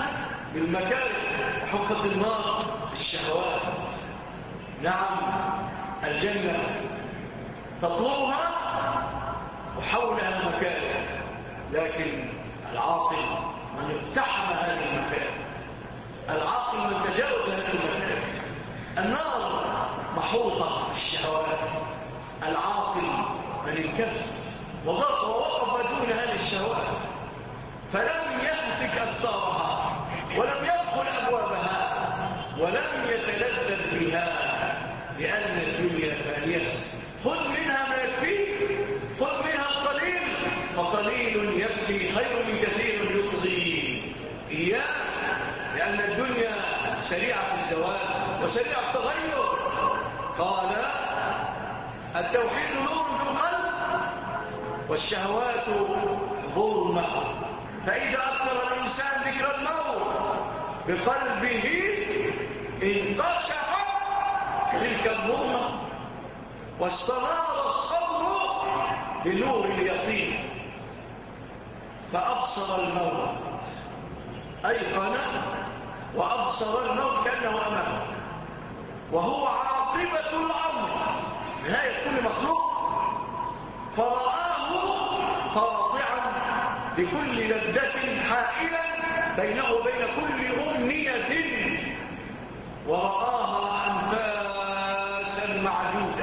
بالمكاره، حفت النار بالشهوات. نعم الجنة تطلبها وحولها مكاره، لكن العاقل من اقتحم هذه المكاره، العاقل من تجاوز هذه المكاره. النار محوطة بالشهوات، العاقل من انكف ووقف دون هذه الشهوات فلم يمسك أبصارها ولم يدخل أبوابها ولم يتلذذ بها، لأن الدنيا فانية. خذ منها ما يكفيك، خذ منها القليل، فقليل يكفي خير من كثير يطغي إياه، لأن الدنيا سريعة الزوال وسريعة التغير. قال التوحيد نور في القلب والشهوات ظلمة، فإذا أكثر الإنسان ذكر الموت بقلبه انقشعت تلك الظلمة واستنار الصبر بنور اليقين، فأبصر الموت، أيقن وأبصر الموت كأنه أمامه، وهو عاقبة الأمر نهاية كل مخلوق، فرآه قاطعا بكل لذة حائلا بينه وبين كل أمنية، ورآها أنفاسا معدودة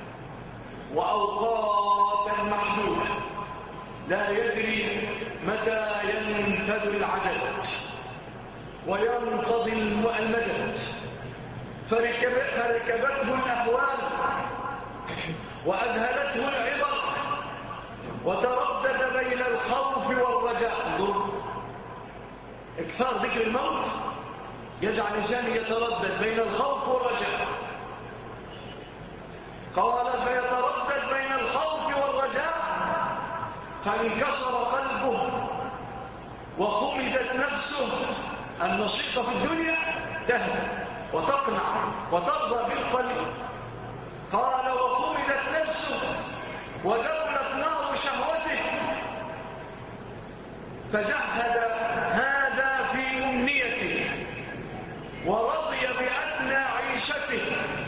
وأوقاتا محدودة، لا يدري متى ينفذ العدد وينقضي المدد، فركبته الأهوال وأذهلته العبر وتردد بين الخوف والرجاء. اكثار ذكر الموت يجعل الإنسان يتردد بين الخوف والرجاء. قال فيتردد بين الخوف والرجاء، فانكسر قلبه وخمدت نفسه النشيطة في الدنيا تهدى وتقنع وترضى بالقلب. قال وخمدت نفسه ودولت نار شهوته، فجهد هذا في أمنيته ورضي بأدنى عيشته.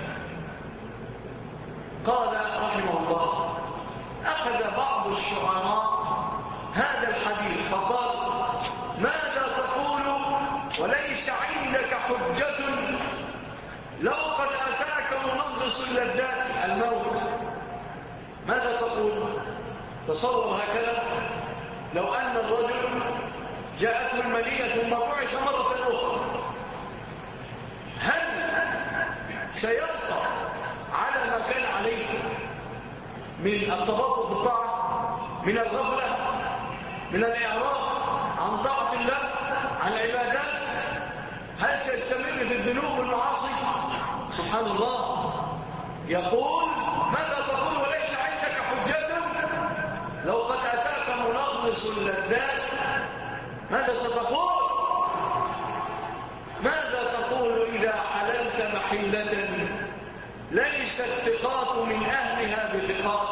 قال رحمه الله أخذ بعض الشعراء هذا الحديث فقال ماذا تقول وليس عندك حجة لو قد أتاك منغص اللذات الموت؟ ماذا تقول؟ تصور هكذا لو أن الرجل جاءته المنية ثم بعث مرة أخرى، هل سيبقى على ما كان عليه من التبطؤ بالطاعة، من الغفلة، من الإعراض عن طاعة الله، عن العبادات؟ هل سيستمر في الذنوب والمعاصي؟ سبحان الله. يقول ماذا تقول وليس عندك حجة لو قد أتاك منغص اللذات؟ ماذا ستقول؟ ماذا تقول إذا حللت محلة ليس الثقات من أهلها بثقات؟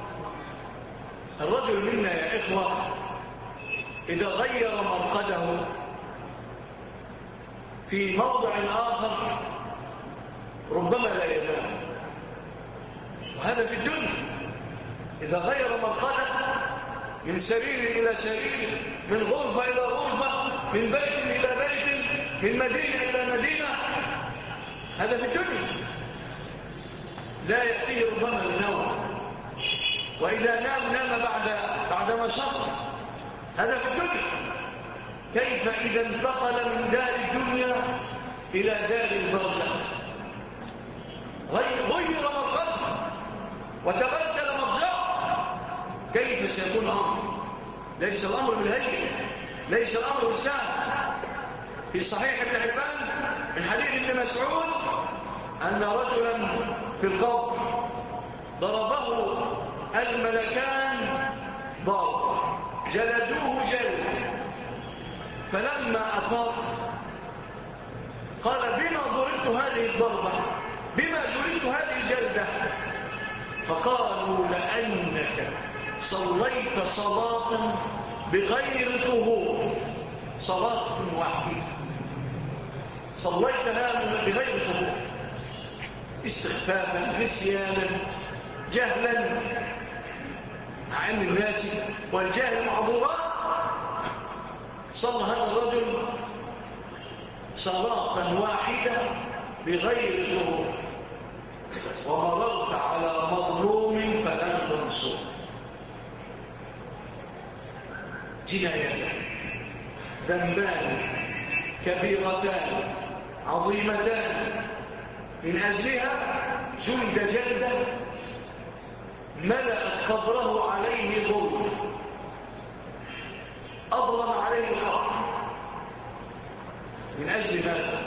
الرجل منا يا إخوة إذا غير مرقده في موضع آخر ربما لا ينام، وهذا في الدنيا. إذا غير مرقده من سرير إلى سرير، من غرفة إلى غرفة، من بيت إلى بيت، من مدينة إلى مدينة، هذا في الدنيا. لا يأتيه ربما النوم، وإذا نام نام بعد بعد ما شر، هذا في الدنيا. كيف إذا انتقل من دار الدنيا إلى دار البرزخ؟ غير مرقده وتبدل مرجعه، كيف سيكون الأمر؟ ليس الأمر بالهيئة، ليس الأمر بالسهل. في صحيح ابن حبان من حديث ابن مسعود أن رجلا في القبر ضربه الملكان ضرب، جلدوه جلد، فلما أفاق قال بما ضربت هذه الضربة، بما جلدت هذه الجلدة؟ فقالوا لأنك صليت صلاة بغير طهور، صلاة واحدة صليتها بغير طهور، استخفافا، نسيانا، جهلا، مع ان الناس والجهل معذورات. صلى هذا الرجل صلاة واحدة بغير طهور، ومررت على مظلوم فلم تنصر. جنايتان، ذنبان كبيرتان عظيمتان، من أجلها جلد جلدة ملأت قبره عليه ظلم، أظلم عليه الحق. من أجل ماذا؟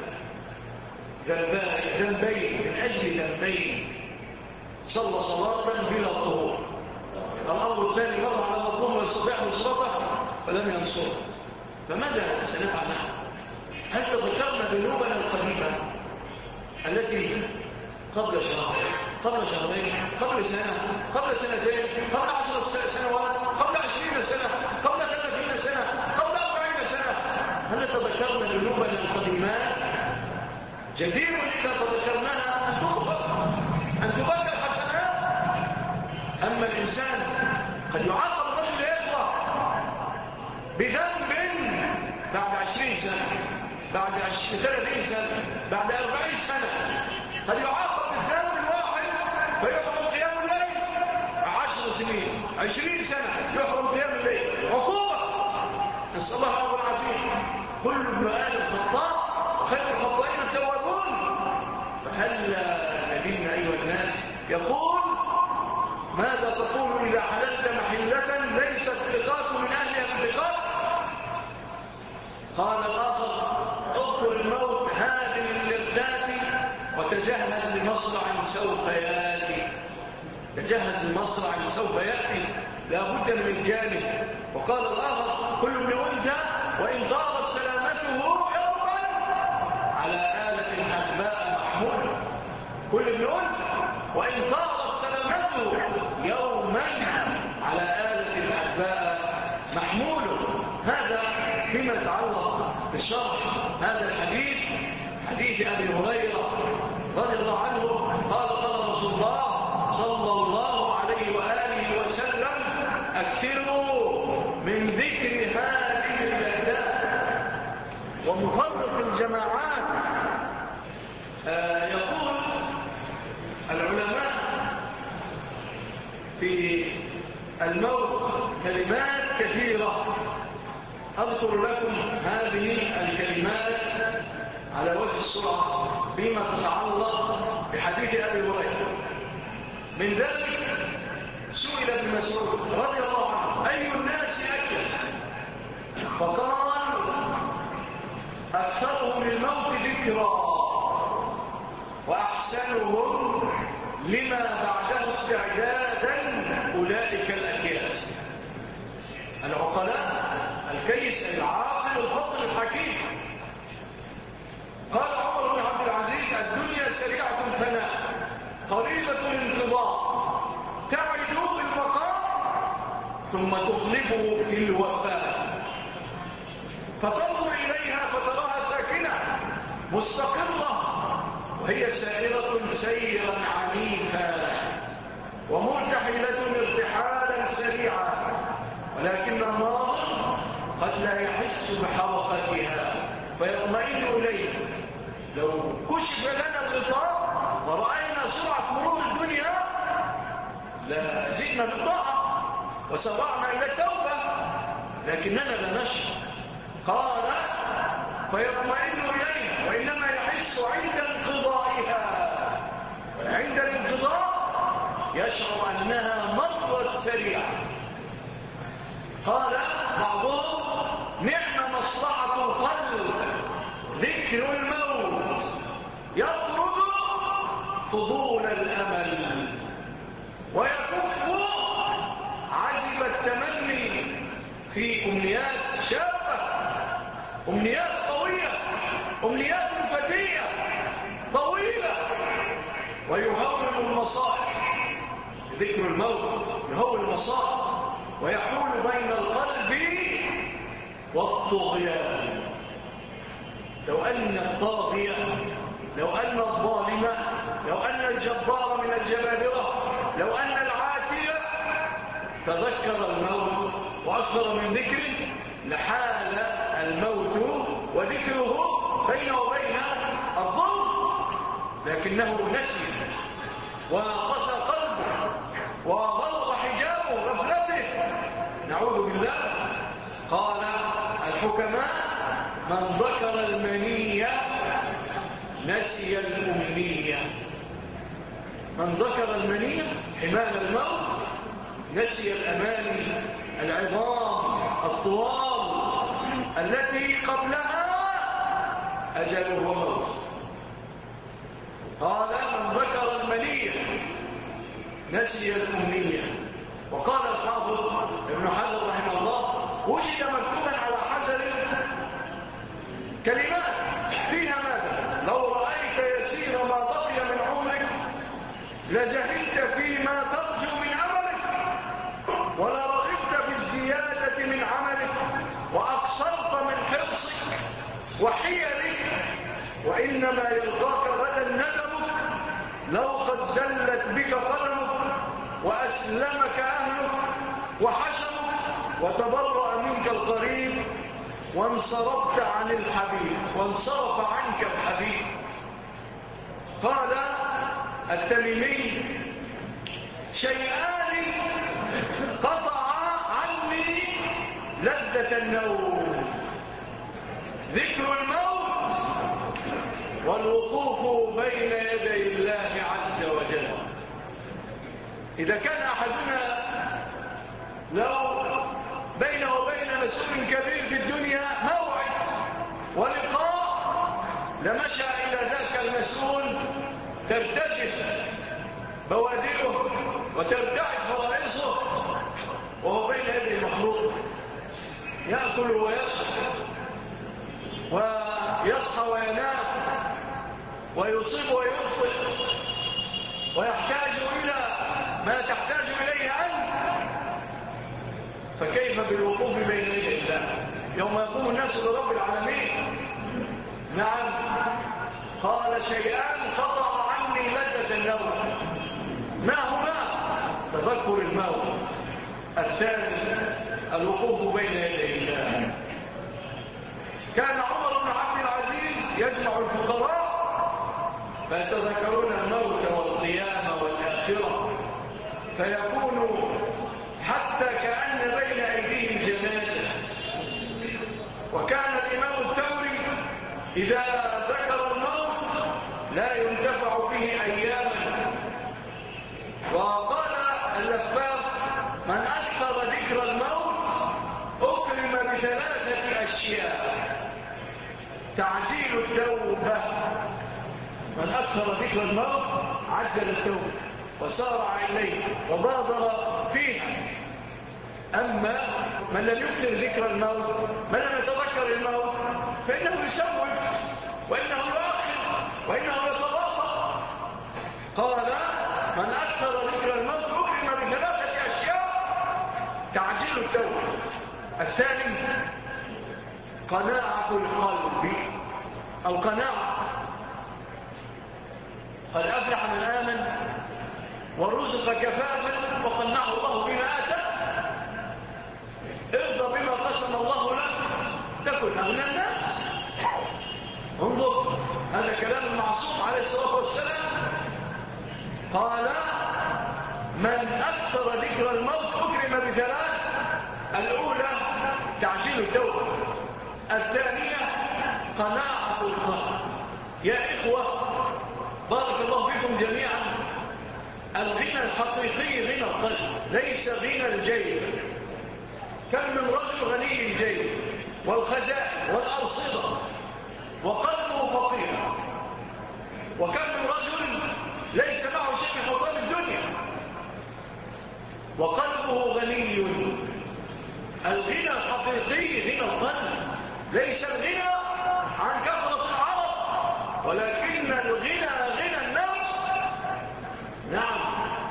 ذنبين، من أجل ذنبين. صلى صلاة بلا طهور. الأمر الثاني مر على مظلوم ويستطيع نصرته فلم ينصره. فماذا سنفعل نحن؟ هل تذكرنا ذنوبنا القديمة التي قبل شهر، قبل شهرين، قبل سنة، قبل سنتين، قبل عشر سنوات، قبل عشرين سنة، قبل ثلاثين سنة، قبل أربعين سنة؟ هل تذكرنا ذنوبنا القديمات؟ جدير إذا تذكرناها أن تغفر، أن تبدل حسنات. أما الإنسان قد يعاقب الرجل يطلع بذنب بعد عشرين سنة، بعد ثلاثين سنة، بعد أربعين سنة. قد يعاقب بالذنب الواحد فيحرم قيام الليل عشر سنين، عشرين سنة يحرم قيام الليل، عقوبة. نسأل الله العفو والعافية. كل ابن آدم خطاء وخير الخطائين التوابون. فهل نبينا أيها الناس يقول: ماذا تقول إذا حللت محلة ليست بقات من أهلها بقات؟ قال الآخر: اذكر الموت هذه اللذات وتجهز لمصرع سوف يأتي. تجهز لمصرع سوف يأتي، لا بد من الجانب. وقال الآخر: كل ابن أنثى وإن طارت سلامته يوما على آلة أحباء محمول. كل ابن أنثى وإن طارت سلامته يوما على آلة أحباء محمول. هذا فيما يتعلق بشرح هذا الحديث، حديث أبي هريرة رضي الله عنه قال: قال رسول الله صلى الله عليه وآله وسلم: أكثروا من ذكر هذه اللذات ومفرق الجماعات. آه يقول العلماء في الموت كلمات كثيرة. أذكر لكم هذه الكلمات على وجه السرعة بما تتعلق بحديث أبي هريرة. من ذلك سئل ابن مسعود رضي الله عنه: أي الناس أكيس؟ فقال: أكثرهم للموت ذكرا وأحسنهم لما بعده استعدادا أولئك الأكياس. العقلاء، الكيس، العاقل، الفضل، الحكيم. قال عمر بن عبد العزيز: الدنيا سريعة الفناء قريبة الانقضاء، تعد بالمقام ثم تغلبه في الوفاء، فتنظر إليها فتراها ساكنة مستقرة وهي سائرة سيرا عنيفا ومرتحلة ارتحالا سريعا، ولكن الناظر قد لا يحس بحركتها فيطمئن إليه. لو كشف لنا الغطاء ورأينا سرعة مرور الدنيا لزدنا بالطاعة وسرعنا إلى التوبة، لكننا لا نشعر. قال: فيطمئن إليه، وإنما يحس عند انقضائها، عند الانقضاء يشعر أنها مرت سريعة. قال بعضهم: نعم مصلحة القلب ذكر الموت يطرد فضول الأمل ويكف عجب التمني في أمنيات شابة، أمنيات قوية، أمنيات فتية طويلة، ويهون المصائب. ذكر الموت يهون المصائب ويحول بين القلب والطغيان. لو أن الطاغية، لو أن الظالم، لو أن الجبار من الجبابرة، لو أن العاتية تذكر الموت وأكثر من ذكره لحال الموت وذكره بين وبين الظلم، لكنه نسي وقسى قلبه وغلظ حجابه غفلته، نعوذ بالله. قال الحكماء: من ذكر المنية نسي الأمنية. من ذكر المنية حمال الموت نسي الأماني العظام الطوال التي قبلها أجل وموت. قال: من ذكر المنية نسي الأمنية. وقال الحافظ ابن حجر رحمه الله: وجد مكتوبا على حجر كلمات فيها ماذا؟ لو رأيت يسير ما بقي من عمرك لجهلت فيما ترجو من عملك، ولا رغبت بالزيادة من عملك، وأقصرت من حرصك وحيلك، وإنما يلقاك غدا ندمك لو قد زلت بك قدمك وأسلمك أهلك وحشمك وتبرأ منك القريب وانصرفت عن الحبيب وانصرف عنك الحبيب. قال التميمي: شيئان قطع عني لذة النوم: ذكر الموت والوقوف بين يدي الله عز وجل. إذا كان أحدنا لو بينه وبين مسؤول كبير في الدنيا موعد ولقاء لمشى إلى ذاك المسؤول ترتجف بوادره وترتعد فرائصه وهو بين يدي المخلوق، يأكل ويشرب ويصحى وينام ويصيب ويخطئ ويحتاج إلى ما تحتاج إليه أنت، فكيف بالوقوف بين يدي الله يوم يقوم الناس لرب العالمين؟ نعم. قال: شيئان قطع عني لذة النوم. ما هما؟ تذكر الموت. الثاني الوقوف بين يدي الله. كان عمر بن عبد العزيز يجمع الفقراء فيتذكرون الموت والقيامة والآخرة، فيكون حتى كأن بين أيديهم جنازة. وكان الإمام الثوري إذا ذكر الموت لا ينتفع به أياما. وقال اللفاف: من أكثر ذكر الموت أكرم بثلاثة أشياء: تعجيل التوبة. من أكثر ذكر الموت عجل التوبة وسارع إليه وبادر فيه. أما من لم يكثر ذكر الموت، من لم يتذكر الموت، فإنه يسوف وإنه يؤخر وإنه يتباطأ. قال: من أكثر ذكر الموت أكرم بثلاثة أشياء: تعجيل التوبة. الثاني قناعة القلب. القناعة: قد أفلح من آمن ورزق كفافا وقنعه الله بما آتى. ارضى بما قسم الله لك تكن أغنى الناس. انظر، هذا كلام المعصوم عليه الصلاة والسلام. قال: من أكثر ذكر الموت أكرم بثلاث: الأولى تعجيل التوبة، الثانية قناعة القلب. يا إخوة بارك الله فيكم جميعا، الغنى الحقيقي غنى القلب ليس غنى الجيب. كم من رجل غني الجيب والخزائن والأرصدة وقلبه فقير، وكم من رجل ليس معه شيء من حطام الدنيا وقلبه غني. الغنى الحقيقي غنى القلب، ليس الغنى عن كثرة العرب، ولكن الغنى غنى النفس. نعم.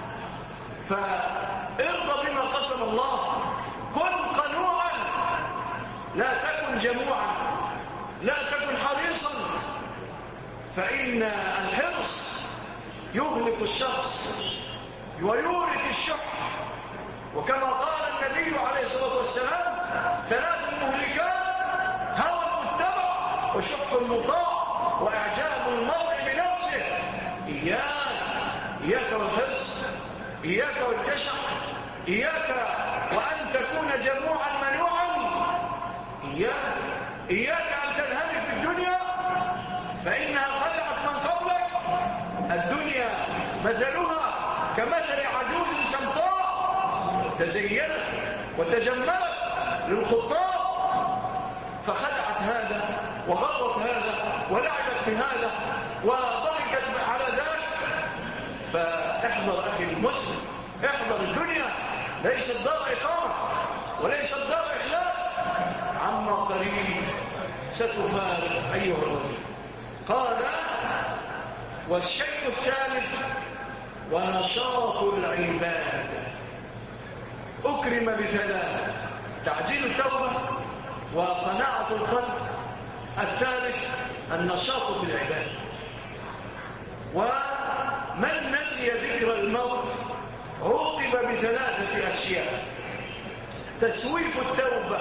فارضى بما قسم الله، كن قنوعا لا تكن جموعا، لا تكن حريصا فإن الحرص يهلك الشخص ويورث الشح. وكما قال النبي عليه الصلاة والسلام: ثلاث مهلكات: هوى المتبع، وشح المطاع، وإعجاب المرء بنفسه. إياك إياك والحرص، إياك والجشع، إياك وأن تكون جموعا منوعا، إياك إياك أن تنهمك في الدنيا، فإنها خدعت من قبلك. الدنيا مثلها كمثل عجوز سمطاء تزينت وتجملت للخطاب، فخدعت هذا وغرت هذا ولعبت في هذا وضحكت على ذلك. فاحذر أخي المسلم، احذر الدنيا، ليست دار إقامة وليست دار إخلاق. عما قريب ستفارق أيها الرجل. قال: والشيء الثالث: ونشاط العباد. أكرم بثلاث: تعجيل التوبة، وقناعة القلب. الثالث: النشاط في العباد. ومن نسي ذكر الموت عوقب بثلاثة أشياء: تسويف التوبة،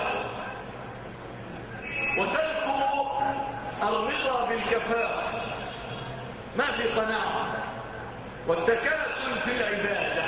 وترك الرضا بالكفاءة، ما في قناعة، والتكاسل في العبادة.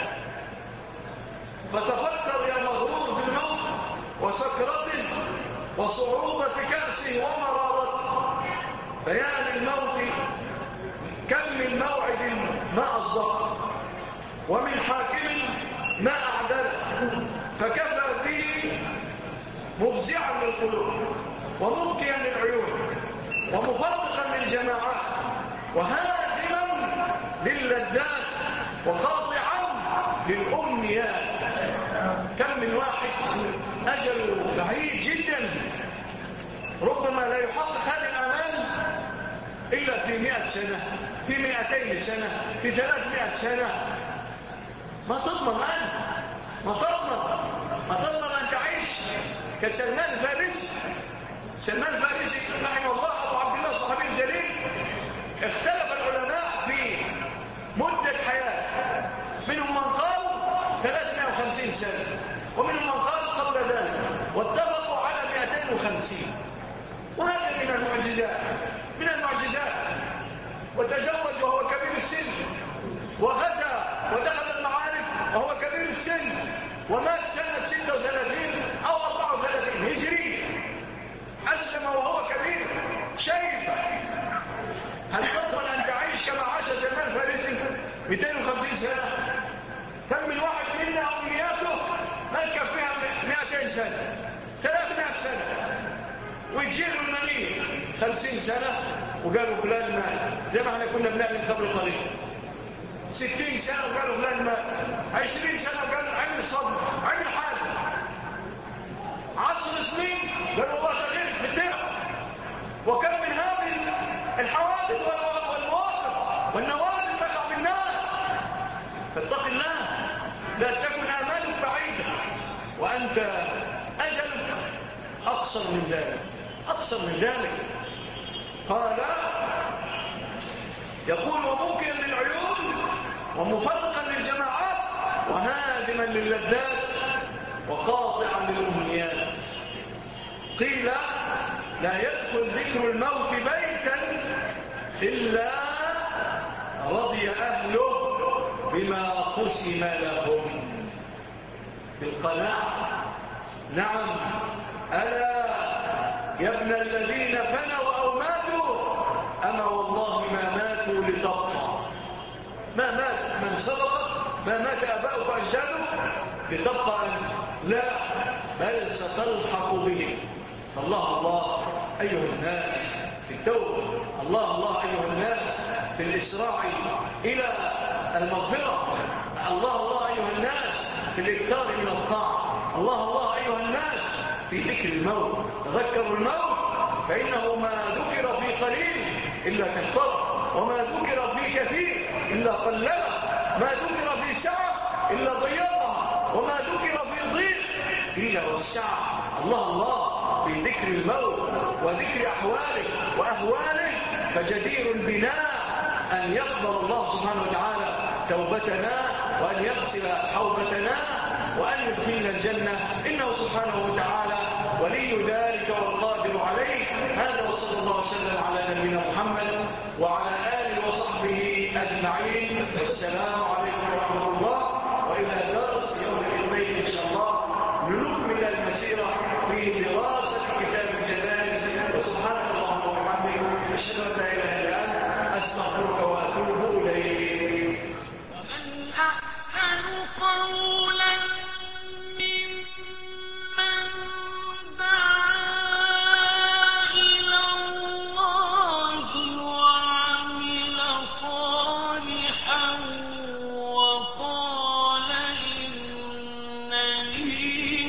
فتفكر يا مغرور بالموت وسكرته وصعوبة كأسه ومرارته، فيا للموت كم من موعد ما أصدق، ومن حاكم ما أعدل، فكفى به مفزعا للقلوب، ومبكيا للعيون، ومفرقا للجماعات، وهادما للذات، وقاطعا للأمنيات. كم من واحد أجل بعيد جدا، ربما لا يحقق هذه الأمان إلا في مئة سنة، في مئتين سنة، في ثلاثمائة سنة. ما تضمن أنت، ما تضمن ما تضمن أن تعيش كسلمان الفارسي. سلمان الفارسي رحمه الله أبو عبد الله الصحابي الجليل، اختلف العلماء في مدة حياته، منهم من قال ثلاثمائة وخمسين سنة، ومنهم من قال قبل ذلك، واتفقوا على مئتين وخمسين. وهذا من المعجزات من المعجزات وتزوج وهو كبير السن، وغزا ودخل المعارك وهو كبير السن، ومات سنة ستة وثلاثين أو أربعة وثلاثين هجري. أسلم وهو كبير شيبة. هل تضمن أن تعيش كما عاش سلمان الفارسي مئتين وخمسين سنة؟ كم من واحد منا أمنياته ما يكفيها مئتين سنة، ثلاثمائة سنة، ويجيله المنيه خمسين سنة وقالوا فلان مات، زي ما احنا كنا بنعلم قبل قليل. ستين سنة وقالوا فلان مات، عشرين سنة وقالوا عمل صبر، عمل حاجة. عشر سنين قالوا الله تغير في الدنيا. وكم من هذه الحوادث والمواقف والنوازل تقع بالناس. فاتق الله، لا تكن آمالك بعيدة وأنت أجلك أقصر من ذلك، أقصر من ذلك. قال: يقول: وممكن للعيون، ومفرقا للجماعات، وهادما للذات، وقاطعا للأمنيات. قيل: لا يدخل ذكر الموت بيتا إلا رضي أهله بما قسم لهم. بالقناعة. نعم، ألا يا ابن الذين فنوا أو ماتوا، أما والله ما ماتوا لتبقى. ما مات من سبقك، ما مات أباؤك وأجدادك لتبقى أنت، لا، بل ستلحق به. الله الله أيها الناس في التوبة، الله الله أيها الناس في الإسراع إلى المغفرة، الله الله أيها الناس في الإكثار من الطاعة، الله الله أيها الناس في ذكر الموت. تذكروا الموت فإنه ما ذكر في قليل إلا كثره، وما ذكر في كثير إلا قلله، ما ذكر في سعة إلا ضيقها، وما ذكر في ضيق إلا وسعه. الله الله في ذكر الموت وذكر أحواله وأهواله فجدير بنا أن يقبل الله سبحانه وتعالى توبتنا وأن يغسل حوبتنا وأن يدخلنا الجنة، إنه سبحانه وتعالى ولي ذلك والقادر عليه. هذا وصلى الله وسلم على نبينا محمد وعلى آله وصحبه أجمعين، والسلام عليكم ورحمة الله. وإلى درس يوم الاثنين إن شاء الله نكمل المسيرة في دراسة كتاب الجنائز. وسبحانك اللهم وبحمدك أشهد أن لا إله إلا أنت أستغفرك وأتوب إليك. ومن أحسن قولا ممن دعا إلى الله وعمل صالحا وقال إنني